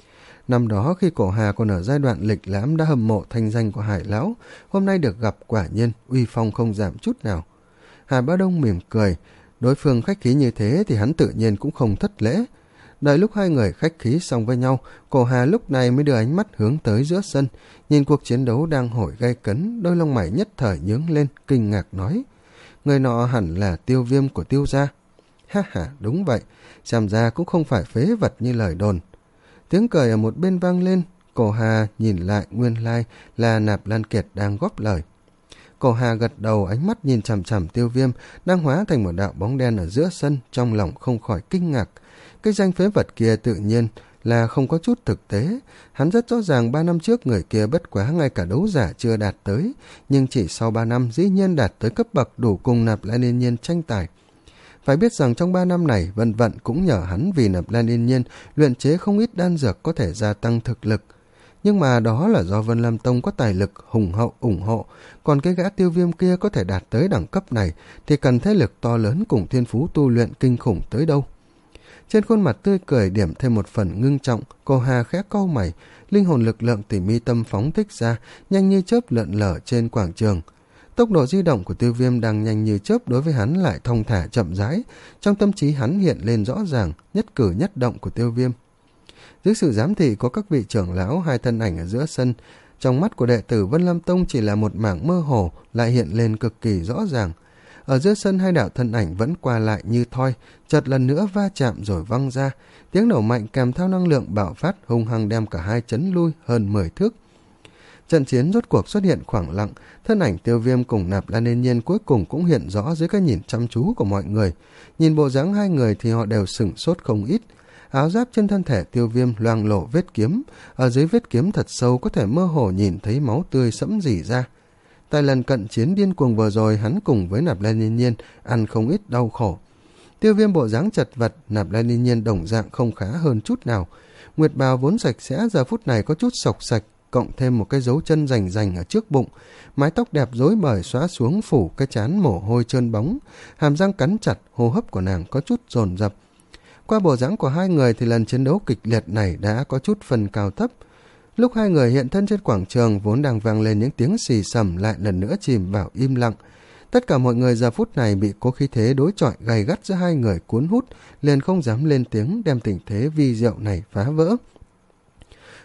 Năm đó khi Cổ Hà còn ở giai đoạn lịch lãm đã hâm mộ thanh danh của Hải Lão, hôm nay được gặp quả nhiên uy phong không giảm chút nào. Hải Ba Đông mỉm cười, đối phương khách khí như thế thì hắn tự nhiên cũng không thất lễ. Đợi lúc hai người khách khí xong với nhau, Cổ Hà lúc này mới đưa ánh mắt hướng tới giữa sân, nhìn cuộc chiến đấu đang hồi gay cấn, đôi lông mày nhất thời nhướng lên, kinh ngạc nói, người nọ hẳn là Tiêu Viêm của Tiêu gia. Ha ha, đúng vậy, xem ra cũng không phải phế vật như lời đồn. Tiếng cười ở một bên vang lên, Cổ Hà nhìn lại nguyên lai là Nạp Lan Kiệt đang góp lời. Cổ Hà gật đầu, ánh mắt nhìn chằm chằm Tiêu Viêm đang hóa thành một đạo bóng đen ở giữa sân, trong lòng không khỏi kinh ngạc. Cái danh phế vật kia tự nhiên là không có chút thực tế. Hắn rất rõ ràng ba năm trước người kia bất quá ngay cả đấu giả chưa đạt tới, nhưng chỉ sau ba năm dĩ nhiên đạt tới cấp bậc đủ cùng Nạp Lan Yên Nhiên tranh tài. Phải biết rằng trong ba năm này Vân Vận cũng nhờ hắn vì Nạp Lan Yên Nhiên luyện chế không ít đan dược có thể gia tăng thực lực. Nhưng mà đó là do Vân Lam Tông có tài lực hùng hậu ủng hộ, còn cái gã Tiêu Viêm kia có thể đạt tới đẳng cấp này thì cần thế lực to lớn cùng thiên phú tu luyện kinh khủng tới đâu. Trên khuôn mặt tươi cười điểm thêm một phần ngưng trọng, Cổ Hà khẽ cau mày, linh hồn lực lượng từ mi tâm phóng thích ra, nhanh như chớp lượn lờ trên quảng trường. Tốc độ di động của Tiêu Viêm đang nhanh như chớp đối với hắn lại thong thả chậm rãi, trong tâm trí hắn hiện lên rõ ràng nhất cử nhất động của Tiêu Viêm. Dưới sự giám thị của các vị trưởng lão, hai thân ảnh ở giữa sân, trong mắt của đệ tử Vân Lam Tông chỉ là một mảng mơ hồ lại hiện lên cực kỳ rõ ràng. Ở giữa sân hai đạo thân ảnh vẫn qua lại như thoi, chợt lần nữa va chạm rồi văng ra, tiếng nổ mạnh kèm theo năng lượng bạo phát hung hăng đem cả hai chấn lui hơn mười thước. Trận chiến rốt cuộc xuất hiện khoảng lặng, thân ảnh Tiêu Viêm cùng Nạp Lan Yên Nhiên cuối cùng cũng hiện rõ dưới cái nhìn chăm chú của mọi người. Nhìn bộ dáng hai người thì họ đều sửng sốt không ít. Áo giáp trên thân thể Tiêu Viêm loang lổ vết kiếm, ở dưới vết kiếm thật sâu có thể mơ hồ nhìn thấy máu tươi sẫm rỉ ra. Tại lần cận chiến điên cuồng vừa rồi, hắn cùng với Nạp Lan Yên Nhiên ăn không ít đau khổ. Tiêu Viêm bộ dáng chật vật, Nạp Lan Yên Nhiên đồng dạng không khá hơn chút nào. Nguyệt bào vốn sạch sẽ giờ phút này có chút sọc sạch, cộng thêm một cái dấu chân rành rành ở trước bụng, mái tóc đẹp rối bời xóa xuống phủ cái trán mồ hôi trơn bóng, hàm răng cắn chặt, hô hấp của nàng có chút dồn dập. Qua bộ dáng của hai người thì lần chiến đấu kịch liệt này đã có chút phần cao thấp. Lúc hai người hiện thân trên quảng trường vốn đang vang lên những tiếng xì xầm lại lần nữa chìm vào im lặng. Tất cả mọi người giờ phút này bị cố khí thế đối chọi gay gắt giữa hai người cuốn hút, liền không dám lên tiếng đem tình thế vi diệu này phá vỡ.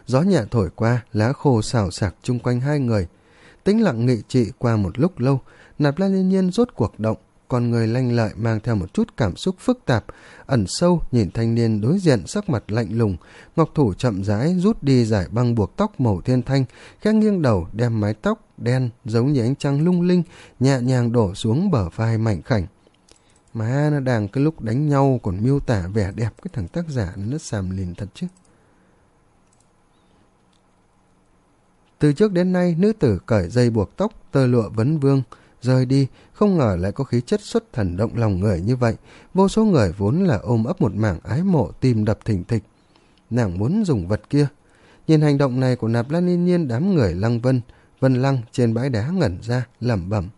Gió nhẹ thổi qua, lá khô xào xạc chung quanh hai người. Tĩnh lặng nghị trị qua một lúc lâu, Nạp Lan Yên Nhiên rốt cuộc động, con người lanh lợi mang theo một chút cảm xúc phức tạp, ẩn sâu nhìn thanh niên đối diện sắc mặt lạnh lùng, ngọc thủ chậm rãi rút đi giải băng buộc tóc màu thiên thanh, khẽ nghiêng đầu đem mái tóc đen giống như ánh trăng lung linh nhẹ nhàng đổ xuống bờ vai mảnh khảnh. Má nó đang cái lúc đánh nhau còn miêu tả vẻ đẹp, cái thằng tác giả nó xàm lìn thật chứ. Từ trước đến nay, nữ tử cởi dây buộc tóc, tơ lụa vấn vương, rời đi, không ngờ lại có khí chất xuất thần động lòng người như vậy. Vô số người vốn là ôm ấp một mảng ái mộ, tim đập thình thịch. Nàng muốn dùng vật kia. Nhìn hành động này của Nạp Lan Yên Nhiên, đám người Lăng Vân, Vân Lăng trên bãi đá ngẩn ra, lẩm bẩm.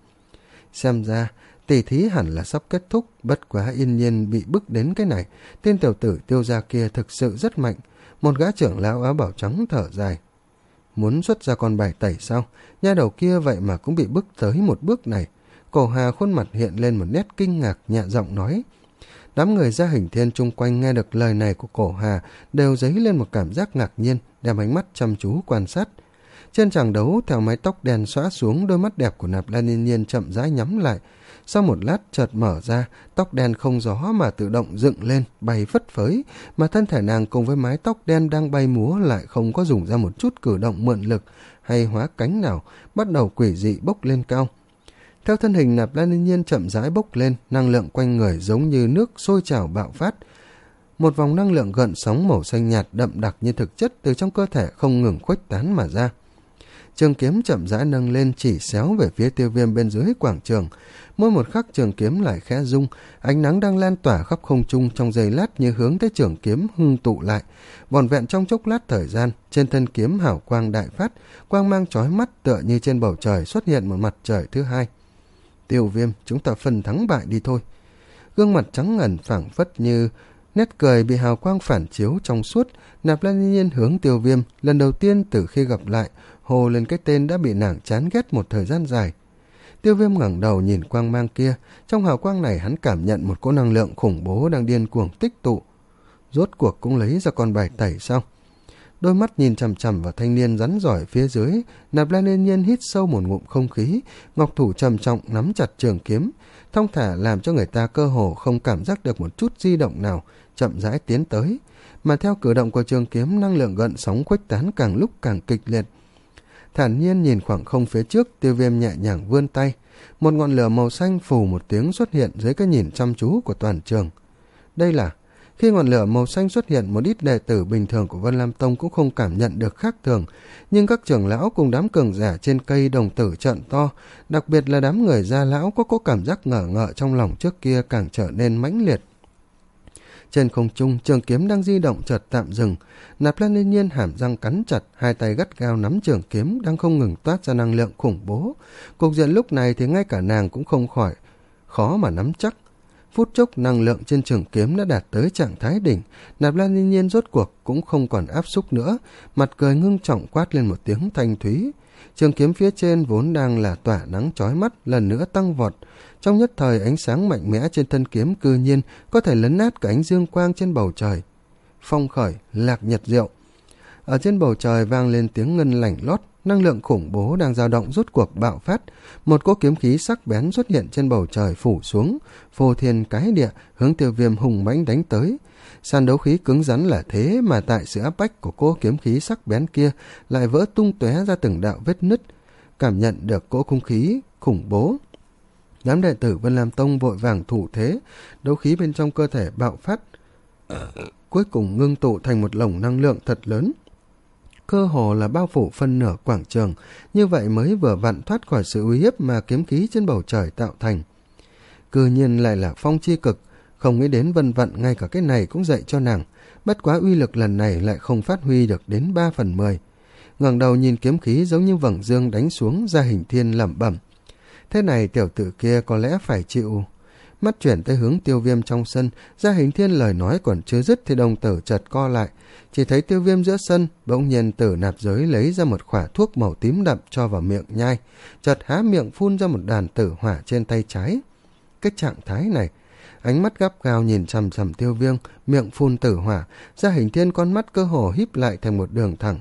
Xem ra, tỷ thí hẳn là sắp kết thúc, bất quá Yên Nhiên bị bức đến cái này. Tên tiểu tử Tiêu gia kia thực sự rất mạnh. Một gã trưởng lão áo bảo trắng thở dài. Muốn xuất ra con bài tẩy sao? Nha đầu kia vậy mà cũng bị bức tới một bước này. Cổ Hà khuôn mặt hiện lên một nét kinh ngạc, nhẹ giọng nói. Đám người Gia Hình Thiên chung quanh nghe được lời này của Cổ Hà đều dấy lên một cảm giác ngạc nhiên, đem ánh mắt chăm chú quan sát. Trên tràng đấu, theo mái tóc đen xõa xuống, đôi mắt đẹp của Nạp Lan Yên Nhiên chậm rãi nhắm lại. Sau một lát chợt mở ra, tóc đen không gió mà tự động dựng lên, bay phất phới, mà thân thể nàng cùng với mái tóc đen đang bay múa lại không có dùng ra một chút cử động mượn lực hay hóa cánh nào, bắt đầu quỷ dị bốc lên cao. Theo thân hình Nạp Lan Yên Nhiên chậm rãi bốc lên, năng lượng quanh người giống như nước sôi trào bạo phát. Một vòng năng lượng gợn sóng màu xanh nhạt đậm đặc như thực chất từ trong cơ thể không ngừng khuếch tán mà ra. Trường kiếm chậm rãi nâng lên chỉ xéo về phía Tiêu Viêm bên dưới quảng trường. Mỗi một khắc trường kiếm lại khẽ rung, ánh nắng đang lan tỏa khắp không trung trong giây lát như hướng tới trường kiếm hưng tụ lại. Vòn vẹn trong chốc lát thời gian, trên thân kiếm hào quang đại phát, quang mang chói mắt tựa như trên bầu trời xuất hiện một mặt trời thứ hai. Tiêu Viêm, chúng ta phân thắng bại đi thôi. Gương mặt trắng ngần phảng phất như nét cười bị hào quang phản chiếu trong suốt. Nạp Lan Yên Nhiên hướng Tiêu Viêm lần đầu tiên từ khi gặp lại, hồ lên cái tên đã bị nàng chán ghét một thời gian dài. Tiêu Viêm ngẩng đầu nhìn quang mang kia, trong hào quang này hắn cảm nhận một cỗ năng lượng khủng bố đang điên cuồng tích tụ. Rốt cuộc cũng lấy ra con bài tẩy sao? Đôi mắt nhìn chằm chằm vào thanh niên rắn giỏi phía dưới, Nạp Lan Yên Nhiên hít sâu một ngụm không khí, ngọc thủ trầm trọng nắm chặt trường kiếm, thong thả làm cho người ta cơ hồ không cảm giác được một chút di động nào, chậm rãi tiến tới. Mà theo cử động của trường kiếm, năng lượng gợn sóng khuếch tán càng lúc càng kịch liệt. Thản nhiên nhìn khoảng không phía trước, Tiêu Viêm nhẹ nhàng vươn tay, một ngọn lửa màu xanh phù một tiếng xuất hiện dưới cái nhìn chăm chú của toàn trường. Đây là khi ngọn lửa màu xanh xuất hiện, một ít đệ tử bình thường của Vân Lam Tông cũng không cảm nhận được khác thường, nhưng các trưởng lão cùng đám cường giả trên cây đồng tử trợn to, đặc biệt là đám người gia lão có có cảm giác ngờ ngợ trong lòng trước kia càng trở nên mãnh liệt. Trên không trung, trường kiếm đang di động chợt tạm dừng. Nạp Lan Yên Nhiên hàm răng cắn chặt, hai tay gắt gao nắm trường kiếm đang không ngừng toát ra năng lượng khủng bố. Cục diện lúc này thì ngay cả nàng cũng không khỏi khó mà nắm chắc. Phút chốc năng lượng trên trường kiếm đã đạt tới trạng thái đỉnh. Nạp Lan Yên Nhiên rốt cuộc cũng không còn áp xúc nữa, mặt cười ngưng trọng quát lên một tiếng thanh thúy. Trường kiếm phía trên vốn đang là tỏa nắng chói mắt lần nữa tăng vọt. Trong nhất thời, ánh sáng mạnh mẽ trên thân kiếm cư nhiên có thể lấn nát cả ánh dương quang trên bầu trời. Phong khởi, lạc nhật diệu. Ở trên bầu trời vang lên tiếng ngân lảnh lót, năng lượng khủng bố đang dao động rút cuộc bạo phát. Một cỗ kiếm khí sắc bén xuất hiện trên bầu trời phủ xuống, phô thiên cái địa hướng Tiêu Viêm hùng mãnh đánh tới. Sàn đấu khí cứng rắn là thế mà tại sự áp bách của cỗ kiếm khí sắc bén kia lại vỡ tung tóe ra từng đạo vết nứt. Cảm nhận được cỗ không khí khủng bố, đám đệ tử Vân Lam Tông vội vàng thủ thế, đấu khí bên trong cơ thể bạo phát, cuối cùng ngưng tụ thành một lồng năng lượng thật lớn, cơ hồ là bao phủ phân nửa quảng trường, như vậy mới vừa vặn thoát khỏi sự uy hiếp mà kiếm khí trên bầu trời tạo thành. Cư nhiên lại là phong chi cực, không nghĩ đến Vân Vận ngay cả cái này cũng dạy cho nàng, bất quá uy lực lần này lại không phát huy được đến ba phần mười. Ngẩng đầu nhìn kiếm khí giống như vầng dương đánh xuống, Gia Hình Thiên lẩm bẩm. Thế này tiểu tử kia có lẽ phải chịu. Mắt chuyển tới hướng Tiêu Viêm trong sân, Gia Hình Thiên lời nói còn chưa dứt thì đồng tử chợt co lại. Chỉ thấy Tiêu Viêm giữa sân, bỗng nhiên từ nạp giới lấy ra một khỏa thuốc màu tím đậm cho vào miệng nhai, chợt há miệng phun ra một đàn tử hỏa trên tay trái. Cái trạng thái này, ánh mắt gắt gao nhìn chằm chằm Tiêu Viêm, miệng phun tử hỏa, Gia Hình Thiên con mắt cơ hồ híp lại thành một đường thẳng.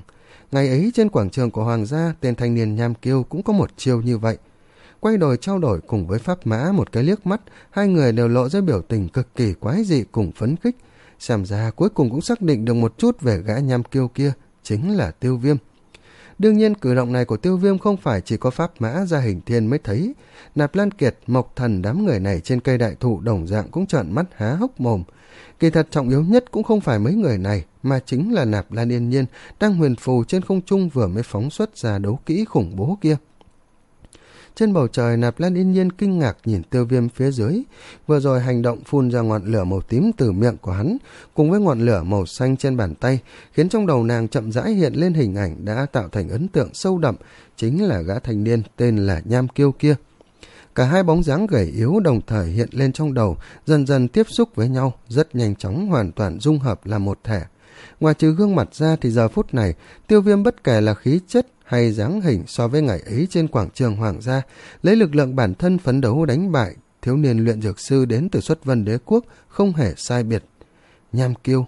Ngày ấy trên quảng trường của Hoàng gia, tên thanh niên nham kiêu cũng có một chiêu như vậy. Quay đổi trao đổi cùng với Pháp Mã một cái liếc mắt, hai người đều lộ ra biểu tình cực kỳ quái dị cùng phấn khích. Xem ra cuối cùng cũng xác định được một chút về gã nham kiêu kia, chính là Tiêu Viêm. Đương nhiên cử động này của Tiêu Viêm không phải chỉ có Pháp Mã Gia Hình Thiên mới thấy. Nạp Lan Kiệt, Mộc Thần đám người này trên cây đại thụ đồng dạng cũng trợn mắt há hốc mồm. Kỳ thật trọng yếu nhất cũng không phải mấy người này, mà chính là Nạp Lan Yên Nhiên đang huyền phù trên không trung vừa mới phóng xuất ra đấu kỹ khủng bố kia. Trên bầu trời, Nạp Lan Yên Nhiên kinh ngạc nhìn Tiêu Viêm phía dưới. Vừa rồi hành động phun ra ngọn lửa màu tím từ miệng của hắn, cùng với ngọn lửa màu xanh trên bàn tay, khiến trong đầu nàng chậm rãi hiện lên hình ảnh đã tạo thành ấn tượng sâu đậm, chính là gã thanh niên tên là Nham Kiêu kia. Cả hai bóng dáng gầy yếu đồng thời hiện lên trong đầu, dần dần tiếp xúc với nhau, rất nhanh chóng hoàn toàn dung hợp làm một thể. Ngoài trừ gương mặt ra thì giờ phút này, Tiêu Viêm bất kể là khí chất hay dáng hình so với ngày ấy trên quảng trường Hoàng gia, lấy lực lượng bản thân phấn đấu đánh bại thiếu niên luyện dược sư đến từ Xuất Vân Đế quốc không hề sai biệt. Nham Kiêu,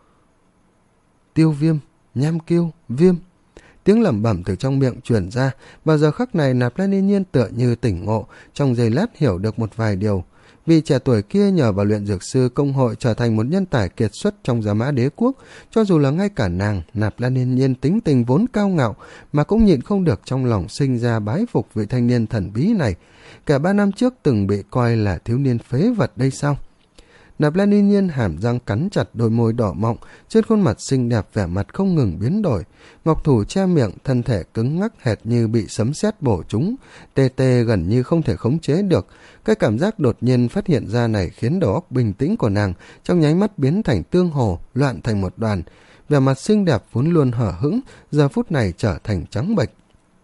Tiêu Viêm, Nham Kiêu, Viêm. Tiếng lẩm bẩm từ trong miệng truyền ra, và giờ khắc này Nạp Lan Yên Nhiên tựa như tỉnh ngộ, trong giây lát hiểu được một vài điều. Vì trẻ tuổi kia nhờ vào luyện dược sư công hội trở thành một nhân tài kiệt xuất trong Giá Mã Đế quốc, cho dù là ngay cả nàng, Nạp Lan Yên Nhiên tính tình vốn cao ngạo, mà cũng nhịn không được trong lòng sinh ra bái phục vị thanh niên thần bí này. Cả ba năm trước từng bị coi là thiếu niên phế vật đây sao? Nạp Lan Yên Nhiên hàm răng cắn chặt đôi môi đỏ mọng, trên khuôn mặt xinh đẹp vẻ mặt không ngừng biến đổi. Ngọc thủ che miệng, thân thể cứng ngắc hệt như bị sấm sét bổ trúng, tê tê gần như không thể khống chế được. Cái cảm giác đột nhiên phát hiện ra này khiến đầu óc bình tĩnh của nàng trong nháy mắt biến thành tương hồ, loạn thành một đoàn. Vẻ mặt xinh đẹp vốn luôn hở hững, giờ phút này trở thành trắng bệch.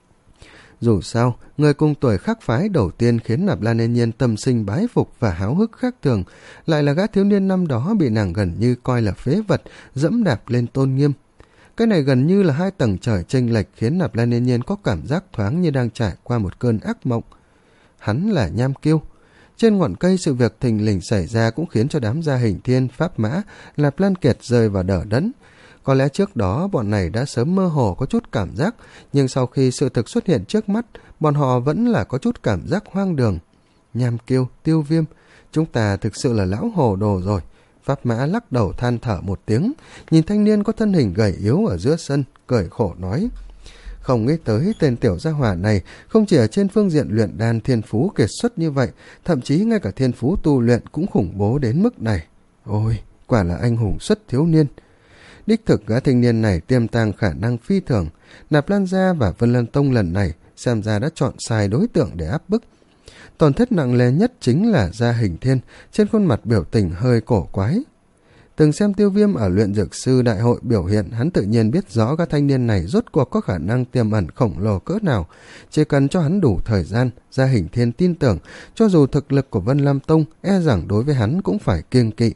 Dù sao, người cùng tuổi khác phái đầu tiên khiến Nạp Lan Yên Nhiên tâm sinh bái phục và háo hức khác thường, lại là gã thiếu niên năm đó bị nàng gần như coi là phế vật, dẫm đạp lên tôn nghiêm. Cái này gần như là hai tầng trời chênh lệch khiến Nạp Lan Yên Nhiên có cảm giác thoáng như đang trải qua một cơn ác mộng. Hắn là Nham Kiêu. Trên ngọn cây sự việc thình lình xảy ra cũng khiến cho đám Gia Hình Thiên, Pháp Mã, Nạp Lan Kiệt rơi vào đờ đẫn. Có lẽ trước đó bọn này đã sớm mơ hồ có chút cảm giác, nhưng sau khi sự thực xuất hiện trước mắt, bọn họ vẫn là có chút cảm giác hoang đường. Nham Kiêu, Tiêu Viêm, chúng ta thực sự là lão hồ đồ rồi. Pháp Mã lắc đầu than thở một tiếng, nhìn thanh niên có thân hình gầy yếu ở giữa sân, cười khổ nói. Không nghĩ tới tên tiểu gia hỏa này không chỉ ở trên phương diện luyện đan thiên phú kiệt xuất như vậy, thậm chí ngay cả thiên phú tu luyện cũng khủng bố đến mức này. Ôi, quả là anh hùng xuất thiếu niên. Đích thực gã thanh niên này tiềm tàng khả năng phi thường. Nạp Lan Gia và Vân Lan Tông lần này xem ra đã chọn sai đối tượng để áp bức. Tổn thất nặng nề nhất chính là Gia Hình Thiên, trên khuôn mặt biểu tình hơi cổ quái. Từng xem Tiêu Viêm ở luyện dược sư đại hội biểu hiện, hắn tự nhiên biết rõ các thanh niên này rốt cuộc có khả năng tiềm ẩn khổng lồ cỡ nào. Chỉ cần cho hắn đủ thời gian, Gia Hình Thiên tin tưởng, cho dù thực lực của Vân Lam Tông e rằng đối với hắn cũng phải kiêng kỵ.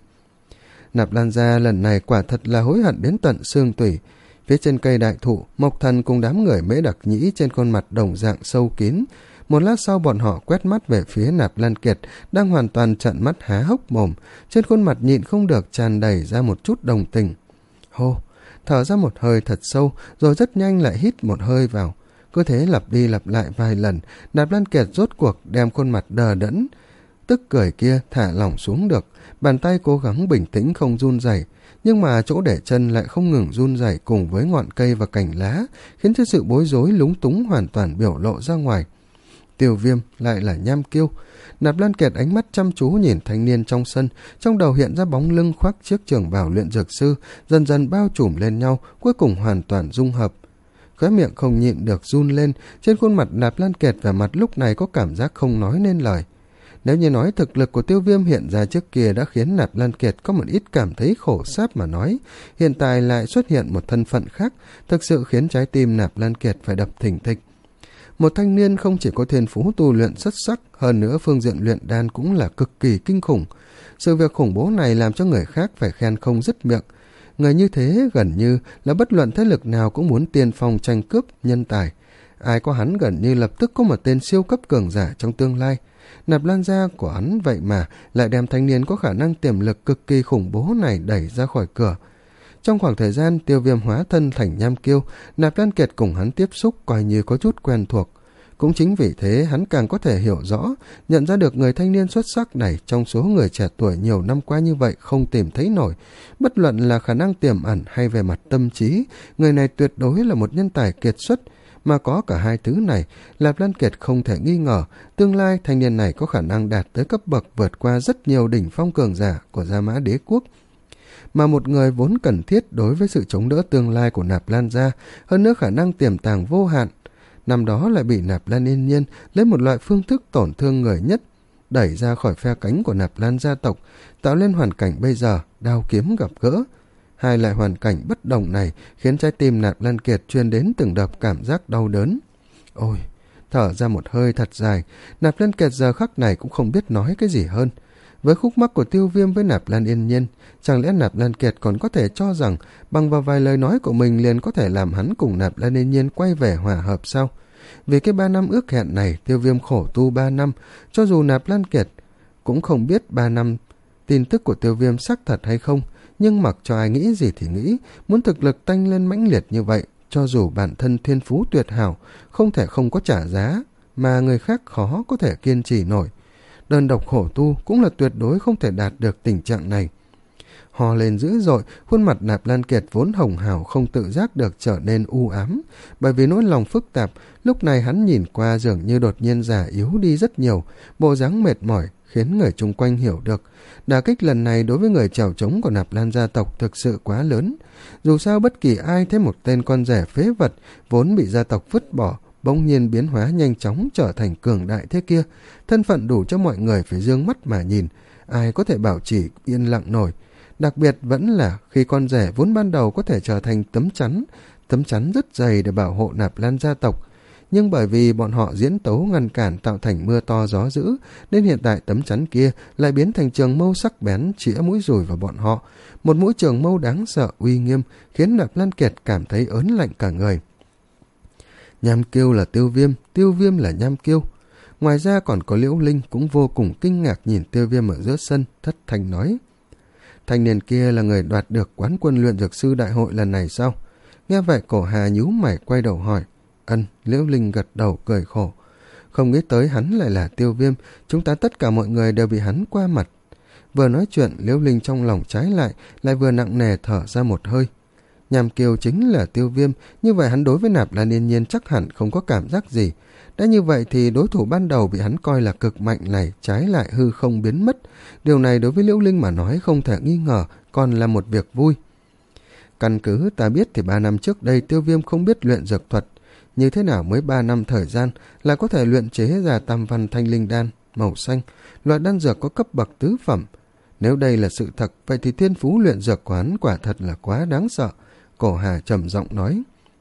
Nạp Lan Gia lần này quả thật là hối hận đến tận xương tủy. Phía trên cây đại thụ, Mộc Thần cùng đám người Mễ Đặc Nhĩ trên khuôn mặt đồng dạng sâu kín. Một lát sau bọn họ quét mắt về phía Nạp Lan Kiệt, đang hoàn toàn trợn mắt há hốc mồm, trên khuôn mặt nhịn không được tràn đầy ra một chút đồng tình. Hô, thở ra một hơi thật sâu, rồi rất nhanh lại hít một hơi vào. Cứ thế lặp đi lặp lại vài lần, Nạp Lan Kiệt rốt cuộc đem khuôn mặt đờ đẫn, tức cười kia thả lỏng xuống được, bàn tay cố gắng bình tĩnh không run rẩy, nhưng mà chỗ để chân lại không ngừng run rẩy cùng với ngọn cây và cành lá, khiến cho sự bối rối lúng túng hoàn toàn biểu lộ ra ngoài. Tiêu Viêm lại là Nham Kiêu. Nạp Lan Kiệt ánh mắt chăm chú nhìn thanh niên trong sân, trong đầu hiện ra bóng lưng khoác chiếc trường bào luyện dược sư, dần dần bao trùm lên nhau, cuối cùng hoàn toàn dung hợp. Khóe miệng không nhịn được run lên, trên khuôn mặt Nạp Lan Kiệt vẻ mặt lúc này có cảm giác không nói nên lời. Nếu như nói thực lực của Tiêu Viêm hiện ra trước kia đã khiến Nạp Lan Kiệt có một ít cảm thấy khổ sáp mà nói, hiện tại lại xuất hiện một thân phận khác, thực sự khiến trái tim Nạp Lan Kiệt phải đập thình thịch. Một thanh niên không chỉ có thiên phú tu luyện xuất sắc, hơn nữa phương diện luyện đan cũng là cực kỳ kinh khủng. Sự việc khủng bố này làm cho người khác phải khen không dứt miệng. Người như thế gần như là bất luận thế lực nào cũng muốn tiên phong tranh cướp nhân tài. Ai có hắn gần như lập tức có một tên siêu cấp cường giả trong tương lai. Nạp Lan Gia của hắn vậy mà lại đem thanh niên có khả năng tiềm lực cực kỳ khủng bố này đẩy ra khỏi cửa. Trong khoảng thời gian Tiêu Viêm hóa thân thành Nham Kiêu, Nạp Lan Kiệt cùng hắn tiếp xúc coi như có chút quen thuộc. Cũng chính vì thế hắn càng có thể hiểu rõ, nhận ra được người thanh niên xuất sắc này trong số người trẻ tuổi nhiều năm qua như vậy không tìm thấy nổi. Bất luận là khả năng tiềm ẩn hay về mặt tâm trí, người này tuyệt đối là một nhân tài kiệt xuất. Mà có cả hai thứ này, Nạp Lan Kiệt không thể nghi ngờ, tương lai thanh niên này có khả năng đạt tới cấp bậc vượt qua rất nhiều đỉnh phong cường giả của Gia Mã Đế Quốc. Mà một người vốn cần thiết đối với sự chống đỡ tương lai của Nạp Lan gia, hơn nữa khả năng tiềm tàng vô hạn. Năm đó lại bị Nạp Lan Yên Nhiên lấy một loại phương thức tổn thương người nhất, đẩy ra khỏi phe cánh của Nạp Lan gia tộc, tạo lên hoàn cảnh bây giờ đao kiếm gặp gỡ. Hai loại hoàn cảnh bất đồng này khiến trái tim Nạp Lan Kiệt truyền đến từng đợt cảm giác đau đớn. Ôi, thở ra một hơi thật dài, Nạp Lan Kiệt giờ khắc này cũng không biết nói cái gì hơn. Với khúc mắc của Tiêu Viêm với Nạp Lan Yên Nhiên, chẳng lẽ Nạp Lan Kiệt còn có thể cho rằng bằng vào vài lời nói của mình liền có thể làm hắn cùng Nạp Lan Yên Nhiên quay về hòa hợp sao? Vì cái ba năm ước hẹn này, Tiêu Viêm khổ tu ba năm, cho dù Nạp Lan Kiệt cũng không biết ba năm tin tức của Tiêu Viêm xác thật hay không, nhưng mặc cho ai nghĩ gì thì nghĩ, muốn thực lực tăng lên mãnh liệt như vậy, cho dù bản thân thiên phú tuyệt hảo, không thể không có trả giá, mà người khác khó có thể kiên trì nổi. Đơn độc khổ tu cũng là tuyệt đối không thể đạt được tình trạng này. Hò lên dữ dội, khuôn mặt Nạp Lan Kiệt vốn hồng hào không tự giác được trở nên u ám, bởi vì nỗi lòng phức tạp, lúc này hắn nhìn qua dường như đột nhiên già yếu đi rất nhiều, bộ dáng mệt mỏi khiến người chung quanh hiểu được. Đả kích lần này đối với người chèo trống của Nạp Lan gia tộc thực sự quá lớn. Dù sao bất kỳ ai thấy một tên con rể phế vật vốn bị gia tộc vứt bỏ, bỗng nhiên biến hóa nhanh chóng trở thành cường đại thế kia, thân phận đủ cho mọi người phải dương mắt mà nhìn, ai có thể bảo trì yên lặng nổi. Đặc biệt vẫn là khi con rể vốn ban đầu có thể trở thành tấm chắn, tấm chắn rất dày để bảo hộ Nạp Lan gia tộc. Nhưng bởi vì bọn họ diễn tấu ngăn cản tạo thành mưa to gió dữ, nên hiện tại tấm chắn kia lại biến thành trường mâu sắc bén chĩa mũi dùi vào bọn họ. Một mũi trường mâu đáng sợ uy nghiêm khiến Nạp Lan Kiệt cảm thấy ớn lạnh cả người. Nham Kiêu là Tiêu Viêm, Tiêu Viêm là Nham Kiêu. Ngoài ra còn có Liễu Linh cũng vô cùng kinh ngạc nhìn Tiêu Viêm ở giữa sân, thất thanh nói: thanh niên kia là người đoạt được quán quân luyện dược sư đại hội lần này sao? Nghe vậy Cổ Hà nhíu mày quay đầu hỏi. Ân, Liễu Linh gật đầu cười khổ. Không nghĩ tới hắn lại là Tiêu Viêm, chúng ta tất cả mọi người đều bị hắn qua mặt. Vừa nói chuyện, Liễu Linh trong lòng trái lại, lại vừa nặng nề thở ra một hơi. Nham Kiêu chính là Tiêu Viêm, như vậy hắn đối với Nạp Lan Yên Nhiên chắc hẳn không có cảm giác gì. Đã như vậy thì đối thủ ban đầu bị hắn coi là cực mạnh này trái lại hư không biến mất. Điều này đối với Liễu Linh mà nói không thể nghi ngờ, còn là một việc vui. Căn cứ ta biết thì ba năm trước đây Tiêu Viêm không biết luyện dược thuật. Như thế nào mới ba năm thời gian là có thể luyện chế ra tam văn thanh linh đan màu xanh, loại đan dược có cấp bậc tứ phẩm. Nếu đây là sự thật, vậy thì thiên phú luyện dược của hắn quả thật là quá đáng sợ. Cổ Hà trầm giọng nói.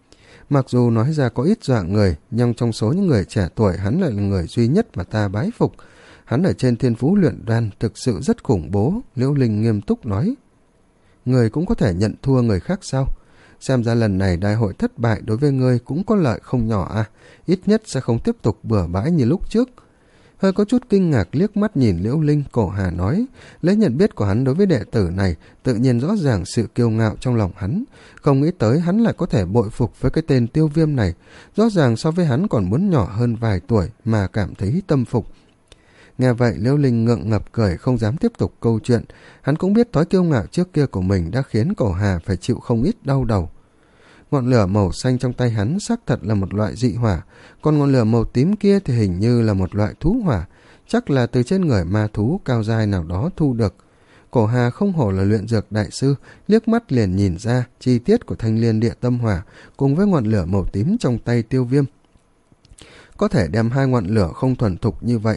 Mặc dù nói ra có ít dọa người, nhưng trong số những người trẻ tuổi hắn lại là người duy nhất mà ta bái phục. Hắn ở trên thiên phú luyện đan thực sự rất khủng bố. Liễu Linh nghiêm túc nói. Người cũng có thể nhận thua người khác sao? Xem ra lần này đại hội thất bại đối với ngươi cũng có lợi không nhỏ à, ít nhất sẽ không tiếp tục bừa bãi như lúc trước. Hơi có chút kinh ngạc liếc mắt nhìn Liễu Linh, Cổ Hà nói, lấy nhận biết của hắn đối với đệ tử này, tự nhiên rõ ràng sự kiêu ngạo trong lòng hắn, không nghĩ tới hắn lại có thể bội phục với cái tên Tiêu Viêm này, rõ ràng so với hắn còn muốn nhỏ hơn vài tuổi mà cảm thấy tâm phục. Nghe vậy Liễu Linh ngượng ngập cười, không dám tiếp tục câu chuyện. Hắn cũng biết thói kiêu ngạo trước kia của mình đã khiến Cổ Hà phải chịu không ít đau đầu. Ngọn lửa màu xanh trong tay hắn xác thật là một loại dị hỏa, còn ngọn lửa màu tím kia thì hình như là một loại thú hỏa, chắc là từ trên người ma thú cao giai nào đó thu được. Cổ Hà không hổ là luyện dược đại sư, liếc mắt liền nhìn ra chi tiết của thanh liên địa tâm hỏa cùng với ngọn lửa màu tím trong tay Tiêu Viêm. Có thể đem hai ngọn lửa không thuần thục như vậy,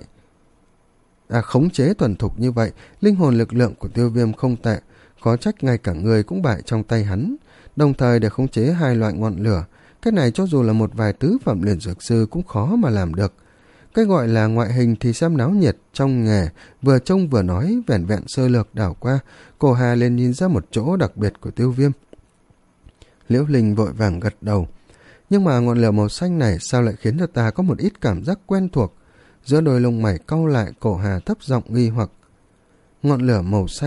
à khống chế thuần thục như vậy, linh hồn lực lượng của Tiêu Viêm không tệ, có trách ngay cả người cũng bại trong tay hắn. Đồng thời để khống chế hai loại ngọn lửa, cái này cho dù là một vài tứ phẩm luyện dược sư cũng khó mà làm được. Cái gọi là ngoại hình thì xem náo nhiệt, trong nghề vừa trông vừa nói, vẻn vẹn sơ lược đảo qua, Cổ Hà liền nhìn ra một chỗ đặc biệt của Tiêu Viêm. Liễu Linh vội vàng gật đầu. Nhưng mà ngọn lửa màu xanh này sao lại khiến cho ta có một ít cảm giác quen thuộc? Giữa đôi lông mày cau lại, Cổ Hà thấp giọng nghi hoặc. Ngọn lửa màu xanh,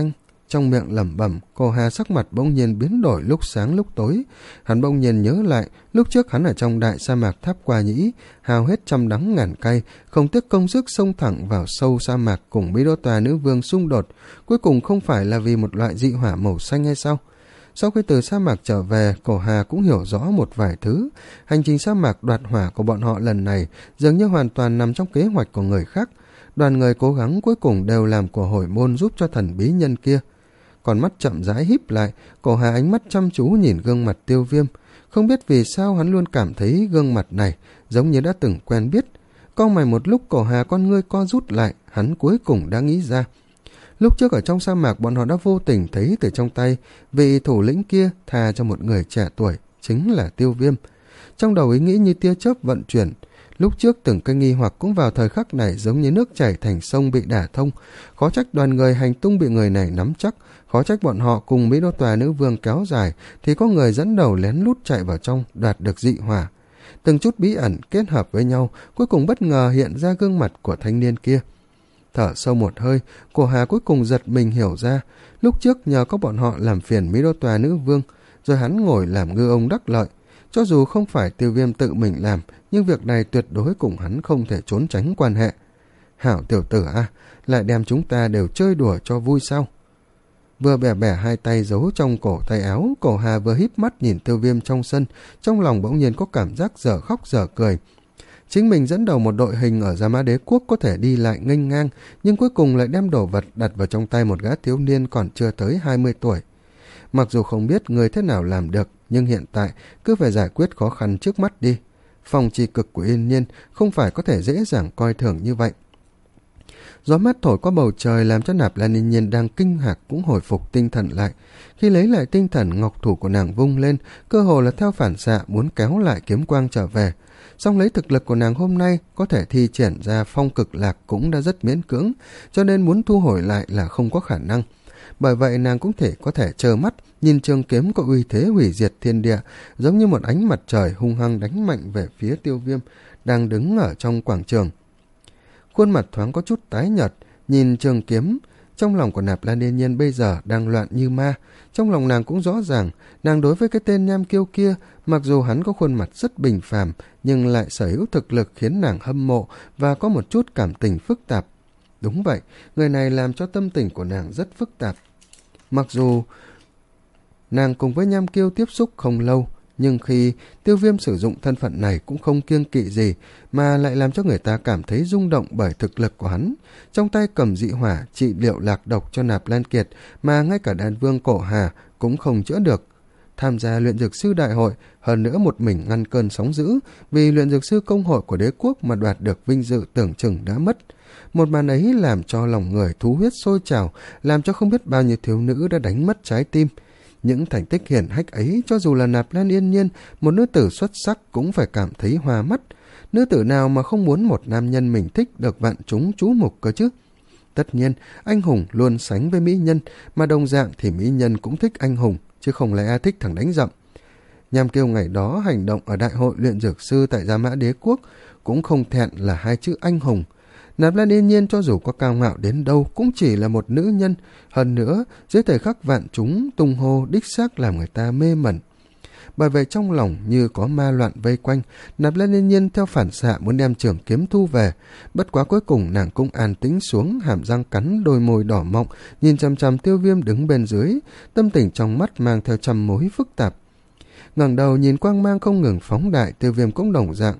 trong miệng lẩm bẩm. Cổ Hà sắc mặt bỗng nhiên biến đổi lúc sáng lúc tối. Hắn bỗng nhiên nhớ lại lúc trước hắn ở trong đại sa mạc Tháp Qua Nhĩ, hao hết trăm đắng ngàn cay, không tiếc công sức xông thẳng vào sâu sa mạc cùng Mỹ Đô Tòa nữ vương xung đột, cuối cùng không phải là vì một loại dị hỏa màu xanh hay sao? Sau khi từ sa mạc trở về, Cổ Hà cũng hiểu rõ một vài thứ. Hành trình sa mạc đoạt hỏa của bọn họ lần này dường như hoàn toàn nằm trong kế hoạch của người khác. Đoàn người cố gắng cuối cùng đều làm của hồi môn giúp cho thần bí nhân kia. Còn mắt chậm rãi híp lại, Cổ Hà ánh mắt chăm chú nhìn gương mặt Tiêu Viêm. Không biết vì sao hắn luôn cảm thấy gương mặt này giống như đã từng quen biết. Cau mày một lúc, Cổ Hà con ngươi co rút lại, hắn cuối cùng đã nghĩ ra. Lúc trước ở trong sa mạc bọn họ đã vô tình thấy từ trong tay vị thủ lĩnh kia tha cho một người trẻ tuổi, chính là Tiêu Viêm. Trong đầu ý nghĩ như tia chớp vận chuyển. Lúc trước từng cái nghi hoặc cũng vào thời khắc này giống như nước chảy thành sông bị đả thông. Khó trách đoàn người hành tung bị người này nắm chắc, khó trách bọn họ cùng Mỹ Đô Tòa nữ vương kéo dài thì có người dẫn đầu lén lút chạy vào trong đoạt được dị hỏa. Từng chút bí ẩn kết hợp với nhau, cuối cùng bất ngờ hiện ra gương mặt của thanh niên kia. Thở sâu một hơi, Cổ Hà cuối cùng giật mình hiểu ra, lúc trước nhờ có bọn họ làm phiền Mỹ Đô Tòa nữ vương, rồi hắn ngồi làm ngư ông đắc lợi. Cho dù không phải Tiêu Viêm tự mình làm, nhưng việc này tuyệt đối cùng hắn không thể trốn tránh quan hệ. Hảo tiểu tử à, lại đem chúng ta đều chơi đùa cho vui sao? Vừa bẻ bẻ hai tay giấu trong cổ tay áo, Cổ Hà vừa híp mắt nhìn Tiêu Viêm trong sân, trong lòng bỗng nhiên có cảm giác dở khóc dở cười. Chính mình dẫn đầu một đội hình ở Gia Mã Đế Quốc có thể đi lại nghênh ngang, nhưng cuối cùng lại đem đồ vật đặt vào trong tay một gã thiếu niên còn chưa tới hai mươi tuổi. Mặc dù không biết người thế nào làm được, nhưng hiện tại cứ phải giải quyết khó khăn trước mắt đi. Phòng trì cực của Yên Nhiên không phải có thể dễ dàng coi thường như vậy. Gió mát thổi qua bầu trời làm cho Nạp Lan Yên Nhiên đang kinh ngạc cũng hồi phục tinh thần lại. Khi lấy lại tinh thần, ngọc thủ của nàng vung lên, cơ hồ là theo phản xạ muốn kéo lại kiếm quang trở về. Song lấy thực lực của nàng hôm nay có thể thi triển ra phong cực lạc cũng đã rất miễn cưỡng, cho nên muốn thu hồi lại là không có khả năng. Bởi vậy nàng cũng thể có thể trơ mắt nhìn trường kiếm có uy thế hủy diệt thiên địa, giống như một ánh mặt trời hung hăng đánh mạnh về phía Tiêu Viêm đang đứng ở trong quảng trường. Khuôn mặt thoáng có chút tái nhợt, nhìn trường kiếm, trong lòng của Nạp Lan Yên Nhiên bây giờ đang loạn như ma. Trong lòng nàng cũng rõ ràng, nàng đối với cái tên Nham Kiêu kia, mặc dù hắn có khuôn mặt rất bình phàm, nhưng lại sở hữu thực lực khiến nàng hâm mộ và có một chút cảm tình phức tạp. Đúng vậy, người này làm cho tâm tình của nàng rất phức tạp. Mặc dù nàng cùng với Nham Kiêu tiếp xúc không lâu, nhưng khi Tiêu Viêm sử dụng thân phận này cũng không kiêng kỵ gì, mà lại làm cho người ta cảm thấy rung động bởi thực lực của hắn. Trong tay cầm dị hỏa trị liệu lạc độc cho Nạp Lan Kiệt, mà ngay cả đàn vương Cổ Hà cũng không chữa được. Tham gia luyện dược sư đại hội, hơn nữa một mình ngăn cơn sóng dữ, vì luyện dược sư công hội của đế quốc mà đoạt được vinh dự tưởng chừng đã mất. Một màn ấy làm cho lòng người thú huyết sôi trào, làm cho không biết bao nhiêu thiếu nữ đã đánh mất trái tim. Những thành tích hiển hách ấy, cho dù là Nạp Lan Yên Nhiên, một nữ tử xuất sắc cũng phải cảm thấy hoa mắt. Nữ tử nào mà không muốn một nam nhân mình thích được vạn chúng chú mục cơ chứ? Tất nhiên, anh hùng luôn sánh với mỹ nhân, mà đồng dạng thì mỹ nhân cũng thích anh hùng, chứ không lẽ thích thằng đánh giậm. Nham Kiêu ngày đó hành động ở đại hội luyện dược sư tại Gia Mã Đế Quốc cũng không thẹn là hai chữ anh hùng. Nạp Lan Yên Nhiên cho dù có cao ngạo đến đâu cũng chỉ là một nữ nhân, hơn nữa dưới thời khắc vạn chúng tung hô đích xác làm người ta mê mẩn. Bởi vậy trong lòng như có ma loạn vây quanh, Nạp Lan Yên Nhiên theo phản xạ muốn đem trường kiếm thu về. Bất quá cuối cùng nàng cũng an tĩnh xuống, hàm răng cắn đôi môi đỏ mọng, nhìn chằm chằm Tiêu Viêm đứng bên dưới, tâm tình trong mắt mang theo trăm mối phức tạp. Ngẩng đầu nhìn quang mang không ngừng phóng đại, Tiêu Viêm cũng đồng dạng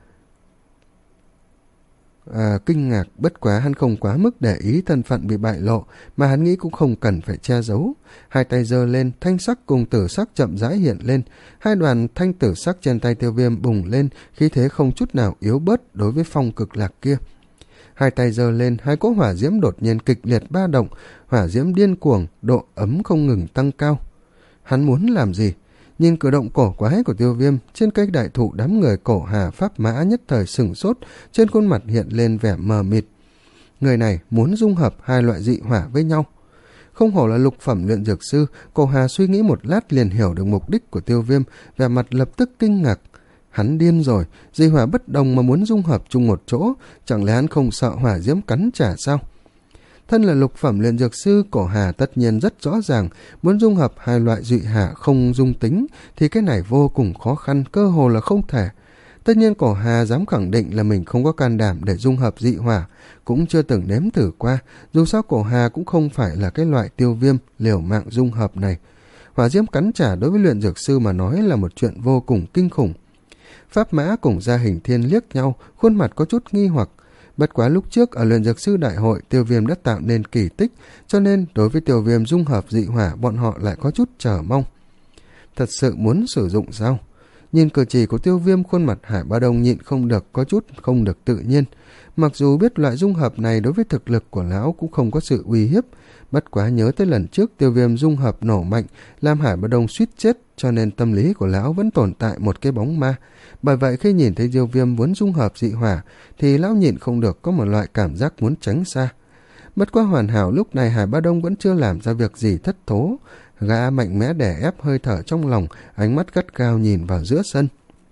À, kinh ngạc, bất quá hắn không quá mức để ý thân phận bị bại lộ, mà hắn nghĩ cũng không cần phải che giấu. Hai tay giơ lên, thanh sắc cùng tử sắc chậm rãi hiện lên, hai đoàn thanh tử sắc trên tay Tiêu Viêm bùng lên, khí thế không chút nào yếu bớt đối với phong cực lạc kia. Hai tay giơ lên, hai cỗ hỏa diễm đột nhiên kịch liệt ba động, hỏa diễm điên cuồng, độ ấm không ngừng tăng cao. Hắn muốn làm gì? Nhìn cử động cổ quái của Tiêu Viêm, trên cây đại thụ đám người Cổ Hà Pháp Mã nhất thời sửng sốt, trên khuôn mặt hiện lên vẻ mờ mịt. Người này muốn dung hợp hai loại dị hỏa với nhau. Không hổ là lục phẩm luyện dược sư, Cổ Hà suy nghĩ một lát liền hiểu được mục đích của Tiêu Viêm, vẻ mặt lập tức kinh ngạc. Hắn điên rồi, dị hỏa bất đồng mà muốn dung hợp chung một chỗ, chẳng lẽ hắn không sợ hỏa diễm cắn trả sao? Thân là lục phẩm luyện dược sư, Cổ Hà tất nhiên rất rõ ràng, muốn dung hợp hai loại dị hỏa không dung tính thì cái này vô cùng khó khăn, cơ hồ là không thể. Tất nhiên Cổ Hà dám khẳng định là mình không có can đảm để dung hợp dị hỏa, cũng chưa từng nếm thử qua, dù sao Cổ Hà cũng không phải là cái loại Tiêu Viêm liều mạng dung hợp này. Hỏa diễm cắn trả đối với luyện dược sư mà nói là một chuyện vô cùng kinh khủng. Pháp Mã cùng Gia Hình Thiên liếc nhau, khuôn mặt có chút nghi hoặc. Bất quá lúc trước ở luyện dược sư đại hội, Tiêu Viêm đã tạo nên kỳ tích, cho nên đối với Tiêu Viêm dung hợp dị hỏa bọn họ lại có chút chờ mong. Thật sự muốn sử dụng sao? Nhìn cử chỉ của Tiêu Viêm, khuôn mặt Hải Ba Đông nhịn không được có chút không được tự nhiên. Mặc dù biết loại dung hợp này đối với thực lực của lão cũng không có sự uy hiếp, bất quá nhớ tới lần trước Tiêu Viêm dung hợp nổ mạnh làm Hải Ba Đông suýt chết, cho nên tâm lý của lão vẫn tồn tại một cái bóng ma. Bởi vậy khi nhìn thấy Tiêu Viêm muốn dung hợp dị hỏa thì lão nhịn không được có một loại cảm giác muốn tránh xa. Bất quá hoàn hảo lúc này Hải Ba Đông vẫn chưa làm ra việc gì thất thố. Gã mạnh mẽ đè ép hơi thở trong lòng, ánh mắt gắt gao nhìn vào giữa sân.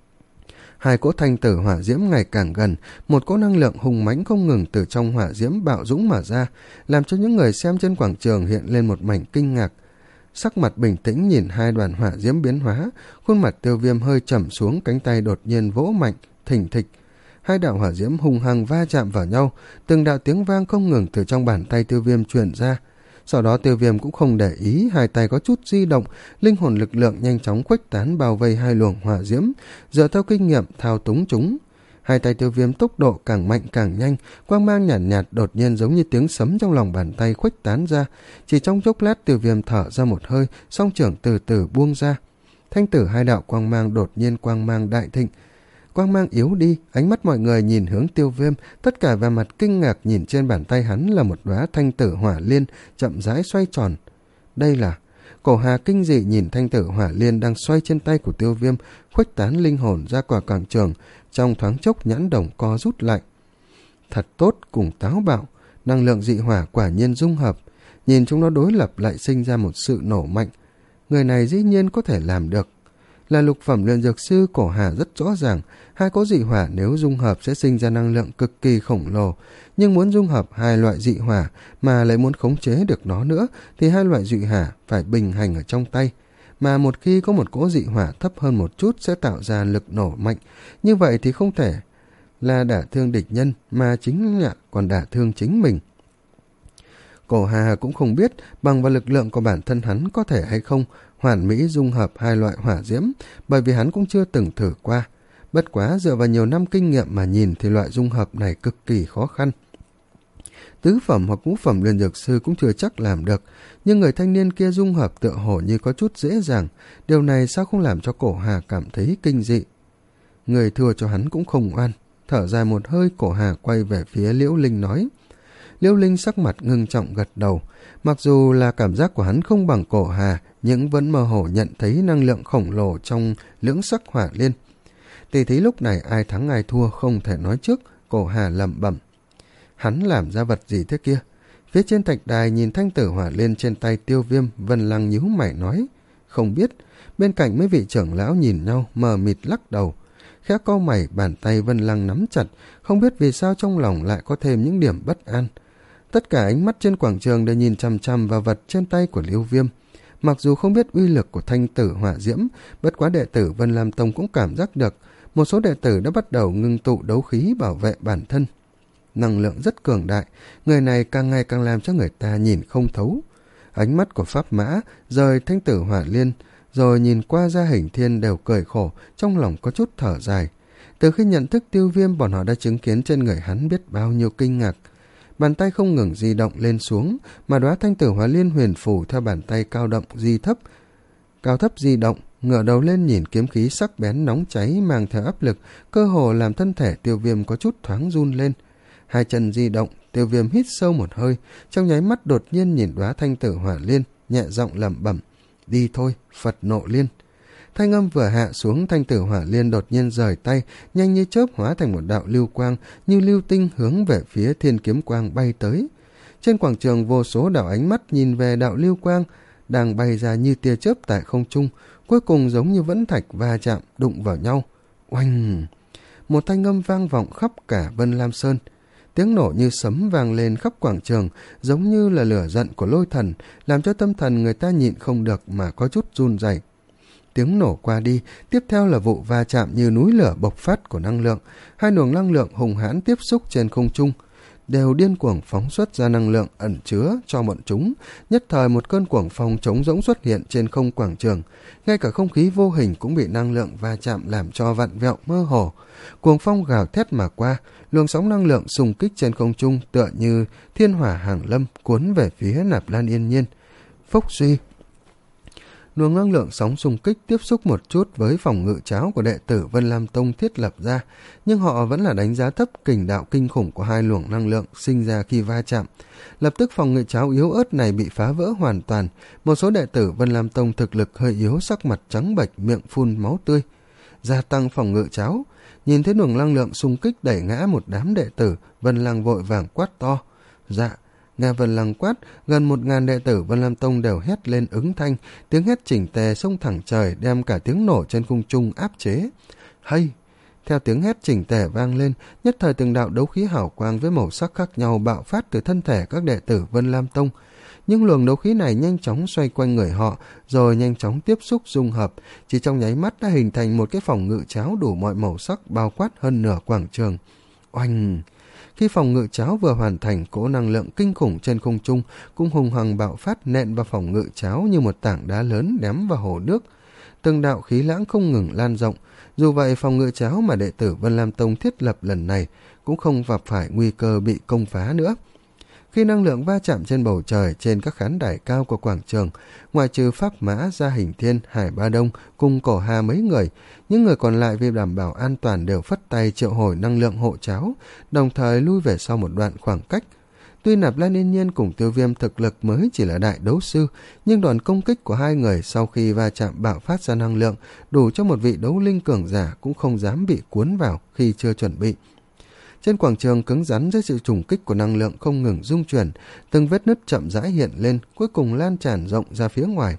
Hai cỗ thanh tử hỏa diễm ngày càng gần, một cỗ năng lượng hùng mãnh không ngừng từ trong hỏa diễm bạo dũng mà ra, làm cho những người xem trên quảng trường hiện lên một mảnh kinh ngạc. Sắc mặt bình tĩnh nhìn hai đoàn hỏa diễm biến hóa, khuôn mặt Tiêu Viêm hơi trầm xuống, cánh tay đột nhiên vỗ mạnh, thình thịch. Hai đạo hỏa diễm hung hăng va chạm vào nhau, từng đạo tiếng vang không ngừng từ trong bàn tay Tiêu Viêm truyền ra. Sau đó Tiêu Viêm cũng không để ý, hai tay có chút di động, linh hồn lực lượng nhanh chóng khuếch tán bao vây hai luồng hỏa diễm, dựa theo kinh nghiệm thao túng chúng. Hai tay Tiêu Viêm tốc độ càng mạnh càng nhanh, quang mang nhàn nhạt, nhạt đột nhiên giống như tiếng sấm trong lòng bàn tay khuếch tán ra. Chỉ trong chốc lát Tiêu Viêm thở ra một hơi, song trưởng từ từ buông ra. Thanh tử hai đạo quang mang đột nhiên quang mang đại thịnh. Quang mang yếu đi, ánh mắt mọi người nhìn hướng Tiêu Viêm, tất cả vẻ mặt kinh ngạc nhìn trên bàn tay hắn là một đóa thanh tử hỏa liên chậm rãi xoay tròn. Đây là... Cổ Hà kinh dị nhìn thanh tử hỏa liên đang xoay trên tay của Tiêu Viêm, khuếch tán linh hồn ra quả quảng trường, trong thoáng chốc nhãn đồng co rút lại. Thật tốt cùng táo bạo, năng lượng dị hỏa quả nhiên dung hợp, nhìn chúng nó đối lập lại sinh ra một sự nổ mạnh. Người này dĩ nhiên có thể làm được. Là lục phẩm luyện dược sư, Cổ Hà rất rõ ràng, hai cỗ dị hỏa nếu dung hợp sẽ sinh ra năng lượng cực kỳ khổng lồ, nhưng muốn dung hợp hai loại dị hỏa mà lại muốn khống chế được nó nữa thì hai loại dị hỏa phải bình hành ở trong tay, mà một khi có một cỗ dị hỏa thấp hơn một chút sẽ tạo ra lực nổ mạnh, như vậy thì không thể là đả thương địch nhân mà chính là còn đả thương chính mình. Cổ Hà cũng không biết bằng vào lực lượng của bản thân hắn có thể hay không hoàn mỹ dung hợp hai loại hỏa diễm, bởi vì hắn cũng chưa từng thử qua. Bất quá dựa vào nhiều năm kinh nghiệm mà nhìn thì loại dung hợp này cực kỳ khó khăn. Tứ phẩm hoặc ngũ phẩm luyện dược sư cũng chưa chắc làm được, nhưng người thanh niên kia dung hợp tựa hồ như có chút dễ dàng, điều này sao không làm cho Cổ Hà cảm thấy kinh dị. Người thua cho hắn cũng không oan. Thở dài một hơi, Cổ Hà quay về phía Liễu Linh nói. Liễu Linh sắc mặt ngưng trọng gật đầu, mặc dù là cảm giác của hắn không bằng Cổ Hà, nhưng vẫn mơ hồ nhận thấy năng lượng khổng lồ trong lưỡng sắc hỏa liên. Tỷ thí lúc này ai thắng ai thua không thể nói trước, Cổ Hà lẩm bẩm. Hắn làm ra vật gì thế kia? Phía trên thạch đài nhìn thanh tử hỏa liên trên tay Tiêu Viêm, Vân Lăng nhíu mày nói. Không biết. Bên cạnh mấy vị trưởng lão nhìn nhau, mờ mịt lắc đầu. Khẽ cau mày, bàn tay Vân Lăng nắm chặt, không biết vì sao trong lòng lại có thêm những điểm bất an. Tất cả ánh mắt trên quảng trường đều nhìn chằm chằm vào vật trên tay của Liêu Viêm. Mặc dù không biết uy lực của thanh tử hỏa diễm, bất quá đệ tử Vân Lam Tông cũng cảm giác được, một số đệ tử đã bắt đầu ngưng tụ đấu khí bảo vệ bản thân. Năng lượng rất cường đại, người này càng ngày càng làm cho người ta nhìn không thấu. Ánh mắt của Pháp Mã rời thanh tử hỏa liên, rồi nhìn qua Gia Hình Thiên đều cười khổ, trong lòng có chút thở dài. Từ khi nhận thức Tiêu Viêm, bọn họ đã chứng kiến trên người hắn biết bao nhiêu kinh ngạc. Bàn tay không ngừng di động lên xuống, mà đóa thanh tử hỏa liên huyền phù theo bàn tay cao động di thấp, cao thấp di động, ngửa đầu lên nhìn kiếm khí sắc bén nóng cháy mang theo áp lực, cơ hồ làm thân thể Tiêu Viêm có chút thoáng run lên. Hai chân di động, Tiêu Viêm hít sâu một hơi, trong nháy mắt đột nhiên nhìn đóa thanh tử hỏa liên, nhẹ giọng lẩm bẩm, đi thôi, Phật nộ liên. Thanh âm vừa hạ xuống, thanh tử hỏa liên đột nhiên rời tay, nhanh như chớp hóa thành một đạo lưu quang, như lưu tinh hướng về phía thiên kiếm quang bay tới. Trên quảng trường vô số đạo ánh mắt nhìn về đạo lưu quang, đang bay ra như tia chớp tại không trung, cuối cùng giống như vẫn thạch va chạm, đụng vào nhau. Oanh! Một thanh âm vang vọng khắp cả Vân Lam Sơn. Tiếng nổ như sấm vang lên khắp quảng trường, giống như là lửa giận của lôi thần, làm cho tâm thần người ta nhịn không được mà có chút run rẩy. Tiếng nổ qua đi, tiếp theo là vụ va chạm như núi lửa bộc phát của năng lượng. Hai luồng năng lượng hùng hãn tiếp xúc trên không trung, đều điên cuồng phóng xuất ra năng lượng ẩn chứa cho bọn chúng. Nhất thời một cơn cuồng phong trống rỗng xuất hiện trên không quảng trường, ngay cả không khí vô hình cũng bị năng lượng va chạm làm cho vặn vẹo mơ hồ. Cuồng phong gào thét mà qua, luồng sóng năng lượng xung kích trên không trung tựa như thiên hỏa hàng lâm cuốn về phía Nạp Lan Yên Nhiên. Phốc suy, luồng năng lượng sóng xung kích tiếp xúc một chút với phòng ngự cháo của đệ tử Vân Lam Tông thiết lập ra, nhưng họ vẫn là đánh giá thấp kình đạo kinh khủng của hai luồng năng lượng sinh ra khi va chạm. Lập tức phòng ngự cháo yếu ớt này bị phá vỡ hoàn toàn. Một số đệ tử Vân Lam Tông thực lực hơi yếu, sắc mặt trắng bệch, miệng phun máu tươi. Gia tăng phòng ngự cháo. Nhìn thấy luồng năng lượng xung kích đẩy ngã một đám đệ tử, Vân Lăng vội vàng quát to. Dạ. Nghe Vân Lăng quát, gần một ngàn đệ tử Vân Lam Tông đều hét lên ứng thanh, tiếng hét chỉnh tề xông thẳng trời, đem cả tiếng nổ trên không trung áp chế. Hay! Theo tiếng hét chỉnh tề vang lên, nhất thời từng đạo đấu khí hào quang với màu sắc khác nhau bạo phát từ thân thể các đệ tử Vân Lam Tông. Nhưng luồng đấu khí này nhanh chóng xoay quanh người họ, rồi nhanh chóng tiếp xúc dung hợp, chỉ trong nháy mắt đã hình thành một cái phòng ngự cháo đủ mọi màu sắc bao quát hơn nửa quảng trường. Oanh! Khi phòng ngự cháo vừa hoàn thành, cỗ năng lượng kinh khủng trên không trung cũng hùng hằng bạo phát nện vào phòng ngự cháo như một tảng đá lớn ném vào hồ nước. Từng đạo khí lãng không ngừng lan rộng. Dù vậy, phòng ngự cháo mà đệ tử Vân Lam Tông thiết lập lần này cũng không gặp phải nguy cơ bị công phá nữa. Khi năng lượng va chạm trên bầu trời, trên các khán đài cao của quảng trường, ngoài trừ Pháp Mã, Gia Hình Thiên, Hải Ba Đông cùng Cổ Hà mấy người, những người còn lại vì đảm bảo an toàn đều phất tay triệu hồi năng lượng hộ cháo, đồng thời lui về sau một đoạn khoảng cách. Tuy Nạp Lan Yên Nhiên cùng Tiêu Viêm thực lực mới chỉ là đại đấu sư, nhưng đòn công kích của hai người sau khi va chạm bạo phát ra năng lượng đủ cho một vị đấu linh cường giả cũng không dám bị cuốn vào khi chưa chuẩn bị. Trên quảng trường cứng rắn dưới sự trùng kích của năng lượng không ngừng rung chuyển, từng vết nứt chậm rãi hiện lên, cuối cùng lan tràn rộng ra phía ngoài.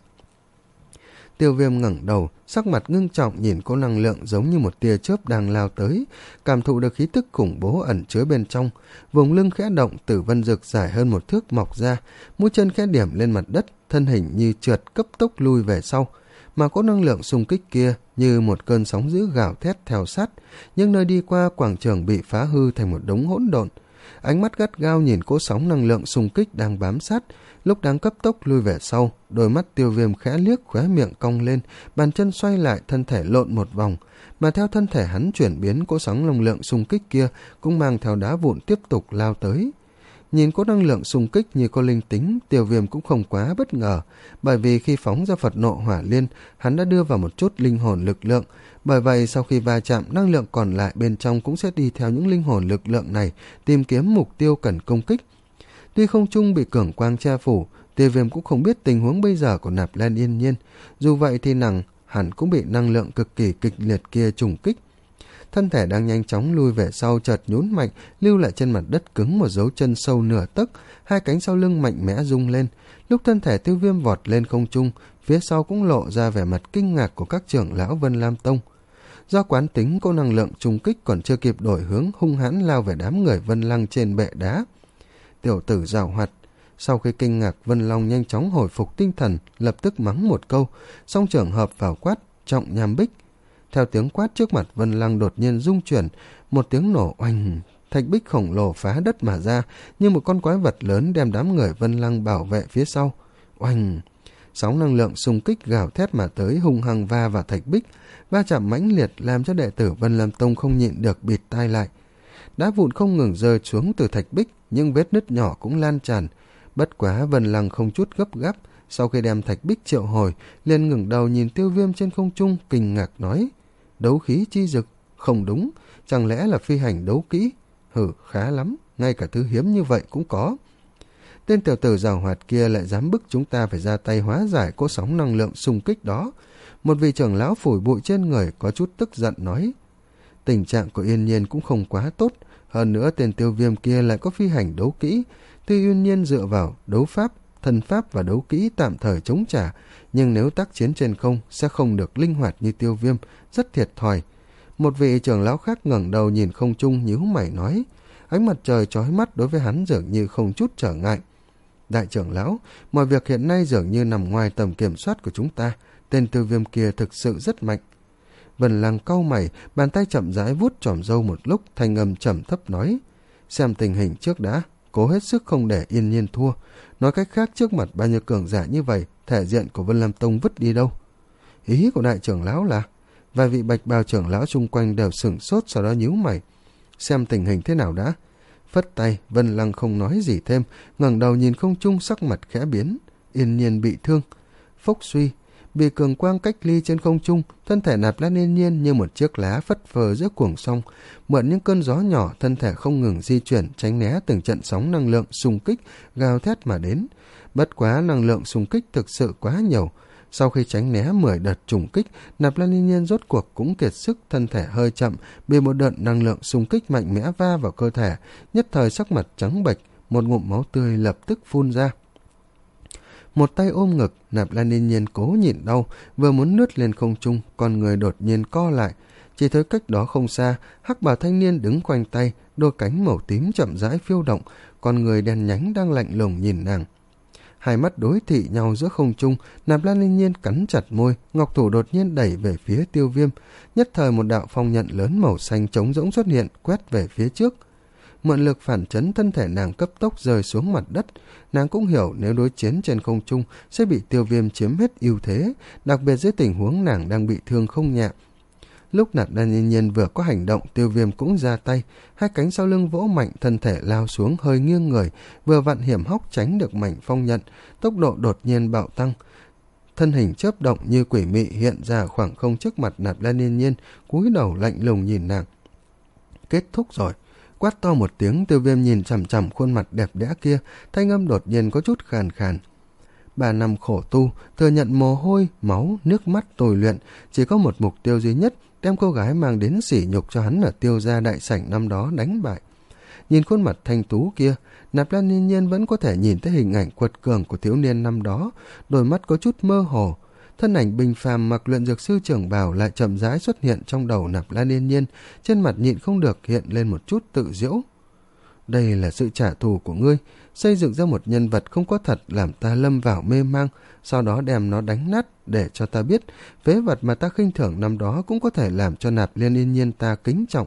Tiêu Viêm ngẩng đầu, sắc mặt ngưng trọng nhìn cô năng lượng giống như một tia chớp đang lao tới, cảm thụ được khí tức khủng bố ẩn chứa bên trong. Vùng lưng khẽ động, Tử Vân Dực dài hơn một thước mọc ra, mũi chân khẽ điểm lên mặt đất, thân hình như trượt cấp tốc lui về sau. Mà cỗ năng lượng xung kích kia như một cơn sóng dữ gào thét theo sát, nhưng nơi đi qua quảng trường bị phá hư thành một đống hỗn độn. Ánh mắt gắt gao nhìn cỗ sóng năng lượng xung kích đang bám sát, lúc đang cấp tốc lui về sau, đôi mắt Tiêu Viêm khẽ liếc, khóe miệng cong lên, bàn chân xoay lại, thân thể lộn một vòng, mà theo thân thể hắn chuyển biến, cỗ sóng năng lượng xung kích kia cũng mang theo đá vụn tiếp tục lao tới. Nhìn cỗ năng lượng xung kích như có linh tính, Tiêu Viêm cũng không quá bất ngờ, bởi vì khi phóng ra Phật Nộ Hỏa Liên, hắn đã đưa vào một chút linh hồn lực lượng, bởi vậy sau khi va chạm, năng lượng còn lại bên trong cũng sẽ đi theo những linh hồn lực lượng này, tìm kiếm mục tiêu cần công kích. Tuy không trung bị cường quang che phủ, Tiêu Viêm cũng không biết tình huống bây giờ của Nạp Lan Yên Nhiên, dù vậy thì nàng hẳn cũng bị năng lượng cực kỳ kịch liệt kia trùng kích. Thân thể đang nhanh chóng lui về sau, chợt nhún mạnh, lưu lại trên mặt đất cứng một dấu chân sâu nửa tấc, hai cánh sau lưng mạnh mẽ rung lên. Lúc thân thể Tiêu Viêm vọt lên không trung, phía sau cũng lộ ra vẻ mặt kinh ngạc của các trưởng lão Vân Lam Tông. Do quán tính, cô năng lượng trùng kích còn chưa kịp đổi hướng, hung hãn lao về đám người Vân Lăng trên bệ đá. Tiểu tử giàu hoạt. Sau khi kinh ngạc, Vân Long nhanh chóng hồi phục tinh thần, lập tức mắng một câu, song trưởng hợp vào quát, trọng nham bích. Theo tiếng quát, trước mặt Vân Lăng đột nhiên rung chuyển, một tiếng nổ oanh, thạch bích khổng lồ phá đất mà ra, như một con quái vật lớn đem đám người Vân Lăng bảo vệ phía sau. Oanh! Sóng năng lượng xung kích gào thét mà tới, hung hăng va vào thạch bích, va chạm mãnh liệt làm cho đệ tử Vân Lam Tông không nhịn được bịt tai lại. Đá vụn không ngừng rơi xuống từ thạch bích, nhưng vết nứt nhỏ cũng lan tràn. Bất quá Vân Lăng không chút gấp gáp, sau khi đem thạch bích triệu hồi, liền ngẩng đầu nhìn Tiêu Viêm trên không trung, kinh ngạc nói: đấu khí chi dực, không đúng, chẳng lẽ là phi hành đấu kỹ? Hừ, khá lắm, ngay cả thứ hiếm như vậy cũng có. Tên tiểu tử giàu hoạt kia lại dám bức chúng ta phải ra tay hóa giải cỗ sóng năng lượng xung kích đó. Một vị trưởng lão phủi bụi trên người có chút tức giận nói: tình trạng của Yên Nhiên cũng không quá tốt, hơn nữa tên Tiêu Viêm kia lại có phi hành đấu kỹ. Tuy Yên Nhiên dựa vào đấu pháp, thần pháp và đấu kỹ tạm thời chống trả, nhưng nếu tác chiến trên không sẽ không được linh hoạt như Tiêu Viêm, rất thiệt thòi. Một vị trưởng lão khác ngẩng đầu nhìn không trung nhíu mày nói: ánh mặt trời chói mắt đối với hắn dường như không chút trở ngại. Đại trưởng lão, mọi việc hiện nay dường như nằm ngoài tầm kiểm soát của chúng ta, tên Tiêu Viêm kia thực sự rất mạnh. Vân Lăng cau mày, bàn tay chậm rãi vuốt chòm râu một lúc, thanh âm trầm thấp nói: xem tình hình trước đã, cố hết sức không để Yên Nhiên thua. Nói cách khác, trước mặt bao nhiêu cường giả như vậy, thể diện của Vân Lam Tông vứt đi đâu? Ý của đại trưởng lão là? Vài vị bạch bào trưởng lão xung quanh đều sửng sốt, sau đó nhíu mày. Xem tình hình thế nào đã. Phất tay, Vân Lăng không nói gì thêm, ngẩng đầu nhìn không trung, sắc mặt khẽ biến. Yên Nhiên bị thương. Phốc suy, bị cường quang cách ly trên không trung, thân thể Nạp Lan Yên Nhiên như một chiếc lá phất phơ giữa cuồng song, mượn những cơn gió nhỏ, thân thể không ngừng di chuyển, tránh né từng trận sóng năng lượng xung kích gào thét mà đến. Bất quá năng lượng xung kích thực sự quá nhiều. Sau khi tránh né mười đợt trùng kích, Nạp Lan Yên Nhiên rốt cuộc cũng kiệt sức, thân thể hơi chậm, bị một đợt năng lượng xung kích mạnh mẽ va vào cơ thể, nhất thời sắc mặt trắng bệch, một ngụm máu tươi lập tức phun ra. Một tay ôm ngực, Nạp Lan Yên Nhiên cố nhịn đau, vừa muốn lướt lên không trung, con người đột nhiên co lại. Chỉ thấy cách đó không xa, hắc bào thanh niên đứng khoanh tay, đôi cánh màu tím chậm rãi phiêu động, con người đen nhánh đang lạnh lùng nhìn nàng. Hai mắt đối thị nhau giữa không trung, Nạp Lan Yên Nhiên cắn chặt môi, ngọc thủ đột nhiên đẩy về phía Tiêu Viêm. Nhất thời một đạo phong nhận lớn màu xanh trống rỗng xuất hiện, quét về phía trước. Mượn lực phản chấn, thân thể nàng cấp tốc rơi xuống mặt đất. Nàng cũng hiểu nếu đối chiến trên không trung sẽ bị Tiêu Viêm chiếm hết ưu thế, đặc biệt dưới tình huống nàng đang bị thương không nhẹ. Lúc Nạp Lan Yên Nhiên vừa có hành động, Tiêu Viêm cũng ra tay, hai cánh sau lưng vỗ mạnh, thân thể lao xuống hơi nghiêng người, vừa vặn hiểm hóc tránh được mảnh phong nhận, tốc độ đột nhiên bạo tăng. Thân hình chớp động như quỷ mị hiện ra khoảng không trước mặt Nạp Lan Yên Nhiên, cúi đầu lạnh lùng nhìn nàng. Kết thúc rồi. Quát to một tiếng, Tiêu Viêm nhìn chằm chằm khuôn mặt đẹp đẽ kia, thanh âm đột nhiên có chút khàn khàn. Ba năm khổ tu, thừa nhận mồ hôi, máu, nước mắt tôi luyện, chỉ có một mục tiêu duy nhất, đem cô gái mang đến sỉ nhục cho hắn ở Tiêu gia đại sảnh năm đó đánh bại. Nhìn khuôn mặt thanh tú kia, Nạp Lan Yên Nhiên vẫn có thể nhìn thấy hình ảnh quật cường của thiếu niên năm đó, đôi mắt có chút mơ hồ. Thân ảnh bình phàm mặc luyện dược sư trưởng bào lại chậm rãi xuất hiện trong đầu Nạp Lan Yên Nhiên, trên mặt nhịn không được hiện lên một chút tự giễu. Đây là sự trả thù của ngươi, xây dựng ra một nhân vật không có thật làm ta lâm vào mê mang, sau đó đem nó đánh nát để cho ta biết phế vật mà ta khinh thường năm đó cũng có thể làm cho Nạp Lan Yên Nhiên ta kính trọng.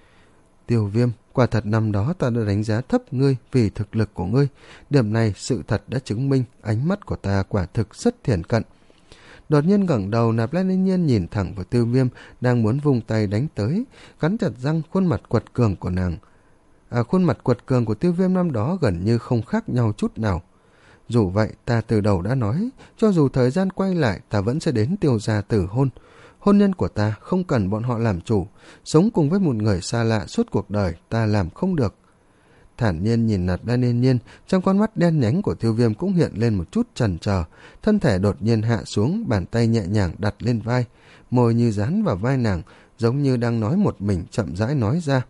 Tiêu Viêm, quả thật năm đó ta đã đánh giá thấp ngươi vì thực lực của ngươi, điểm này sự thật đã chứng minh ánh mắt của ta quả thực rất thiển cận. Đột nhiên ngẩng đầu, Nạp Lan Yên Nhiên nhìn thẳng vào Tiêu Viêm đang muốn vung tay đánh tới, cắn chặt răng. Khuôn mặt quật cường của nàng à, khuôn mặt quật cường của Tiêu Viêm năm đó gần như không khác nhau chút nào. Dù vậy, ta từ đầu đã nói, cho dù thời gian quay lại, ta vẫn sẽ đến Tiêu gia tử hôn. Hôn nhân của ta không cần bọn họ làm chủ, sống cùng với một người xa lạ suốt cuộc đời ta làm không được. Thản nhiên nhìn Nạp Lan Yên Nhiên, trong con mắt đen nhánh của Tiêu Viêm cũng hiện lên một chút chần chờ, thân thể đột nhiên hạ xuống, bàn tay nhẹ nhàng đặt lên vai, môi như dán vào vai nàng, giống như đang nói một mình, chậm rãi nói ra.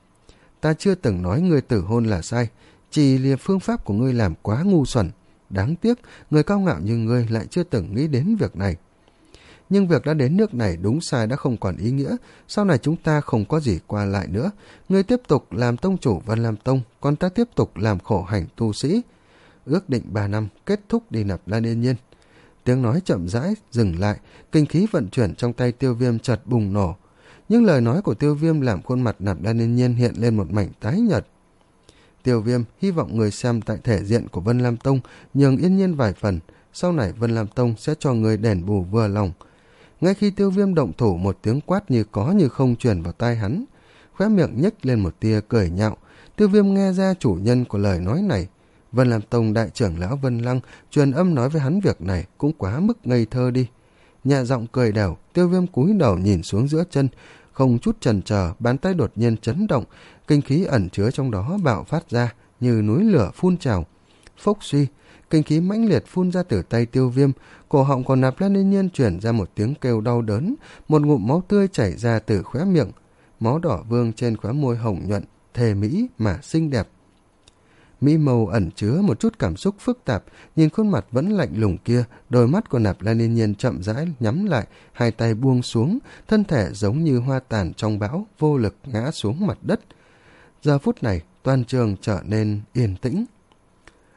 Ta chưa từng nói ngươi tử hôn là sai, chỉ là phương pháp của ngươi làm quá ngu xuẩn. Đáng tiếc, người cao ngạo như ngươi lại chưa từng nghĩ đến việc này. Nhưng việc đã đến nước này, đúng sai đã không còn ý nghĩa, sau này chúng ta không có gì qua lại nữa. Ngươi tiếp tục làm tông chủ Vân Lam Tông, còn ta tiếp tục làm khổ hành tu sĩ. Ước định ba năm, kết thúc đi Nạp Lan Yên Nhiên. Tiếng nói chậm rãi, dừng lại, kinh khí vận chuyển trong tay Tiêu Viêm chợt bùng nổ. Nhưng lời nói của Tiêu Viêm làm khuôn mặt Nạp Lan Yên Nhiên hiện lên một mảnh tái nhợt. Tiêu Viêm hy vọng người xem tại thể diện của Vân Lam Tông nhường Yên Nhiên vài phần, sau này Vân Lam Tông sẽ cho người đền bù vừa lòng. Ngay khi Tiêu Viêm động thủ, một tiếng quát như có như không truyền vào tai hắn, khóe miệng nhếch lên một tia cười nhạo. Tiêu Viêm nghe ra chủ nhân của lời nói này, Vân Lam Tông đại trưởng lão Vân Lăng truyền âm nói với hắn việc này cũng quá mức ngây thơ đi. Nhẹ giọng cười đều, Tiêu Viêm cúi đầu nhìn xuống giữa chân, không chút chần chờ, bàn tay đột nhiên chấn động, kinh khí ẩn chứa trong đó bạo phát ra như núi lửa phun trào. Phốc suy, kinh khí mãnh liệt phun ra từ tay Tiêu Viêm, cổ họng của Nạp Lan Yên Nhiên chuyển ra một tiếng kêu đau đớn, một ngụm máu tươi chảy ra từ khóe miệng, máu đỏ vương trên khóe môi hồng nhuận, thề mỹ mà xinh đẹp. Mỹ màu ẩn chứa một chút cảm xúc phức tạp, nhìn khuôn mặt vẫn lạnh lùng kia, đôi mắt của Nạp Lan Yên Nhiên chậm rãi nhắm lại, hai tay buông xuống, thân thể giống như hoa tàn trong bão, vô lực ngã xuống mặt đất. Giờ phút này, toàn trường trở nên yên tĩnh.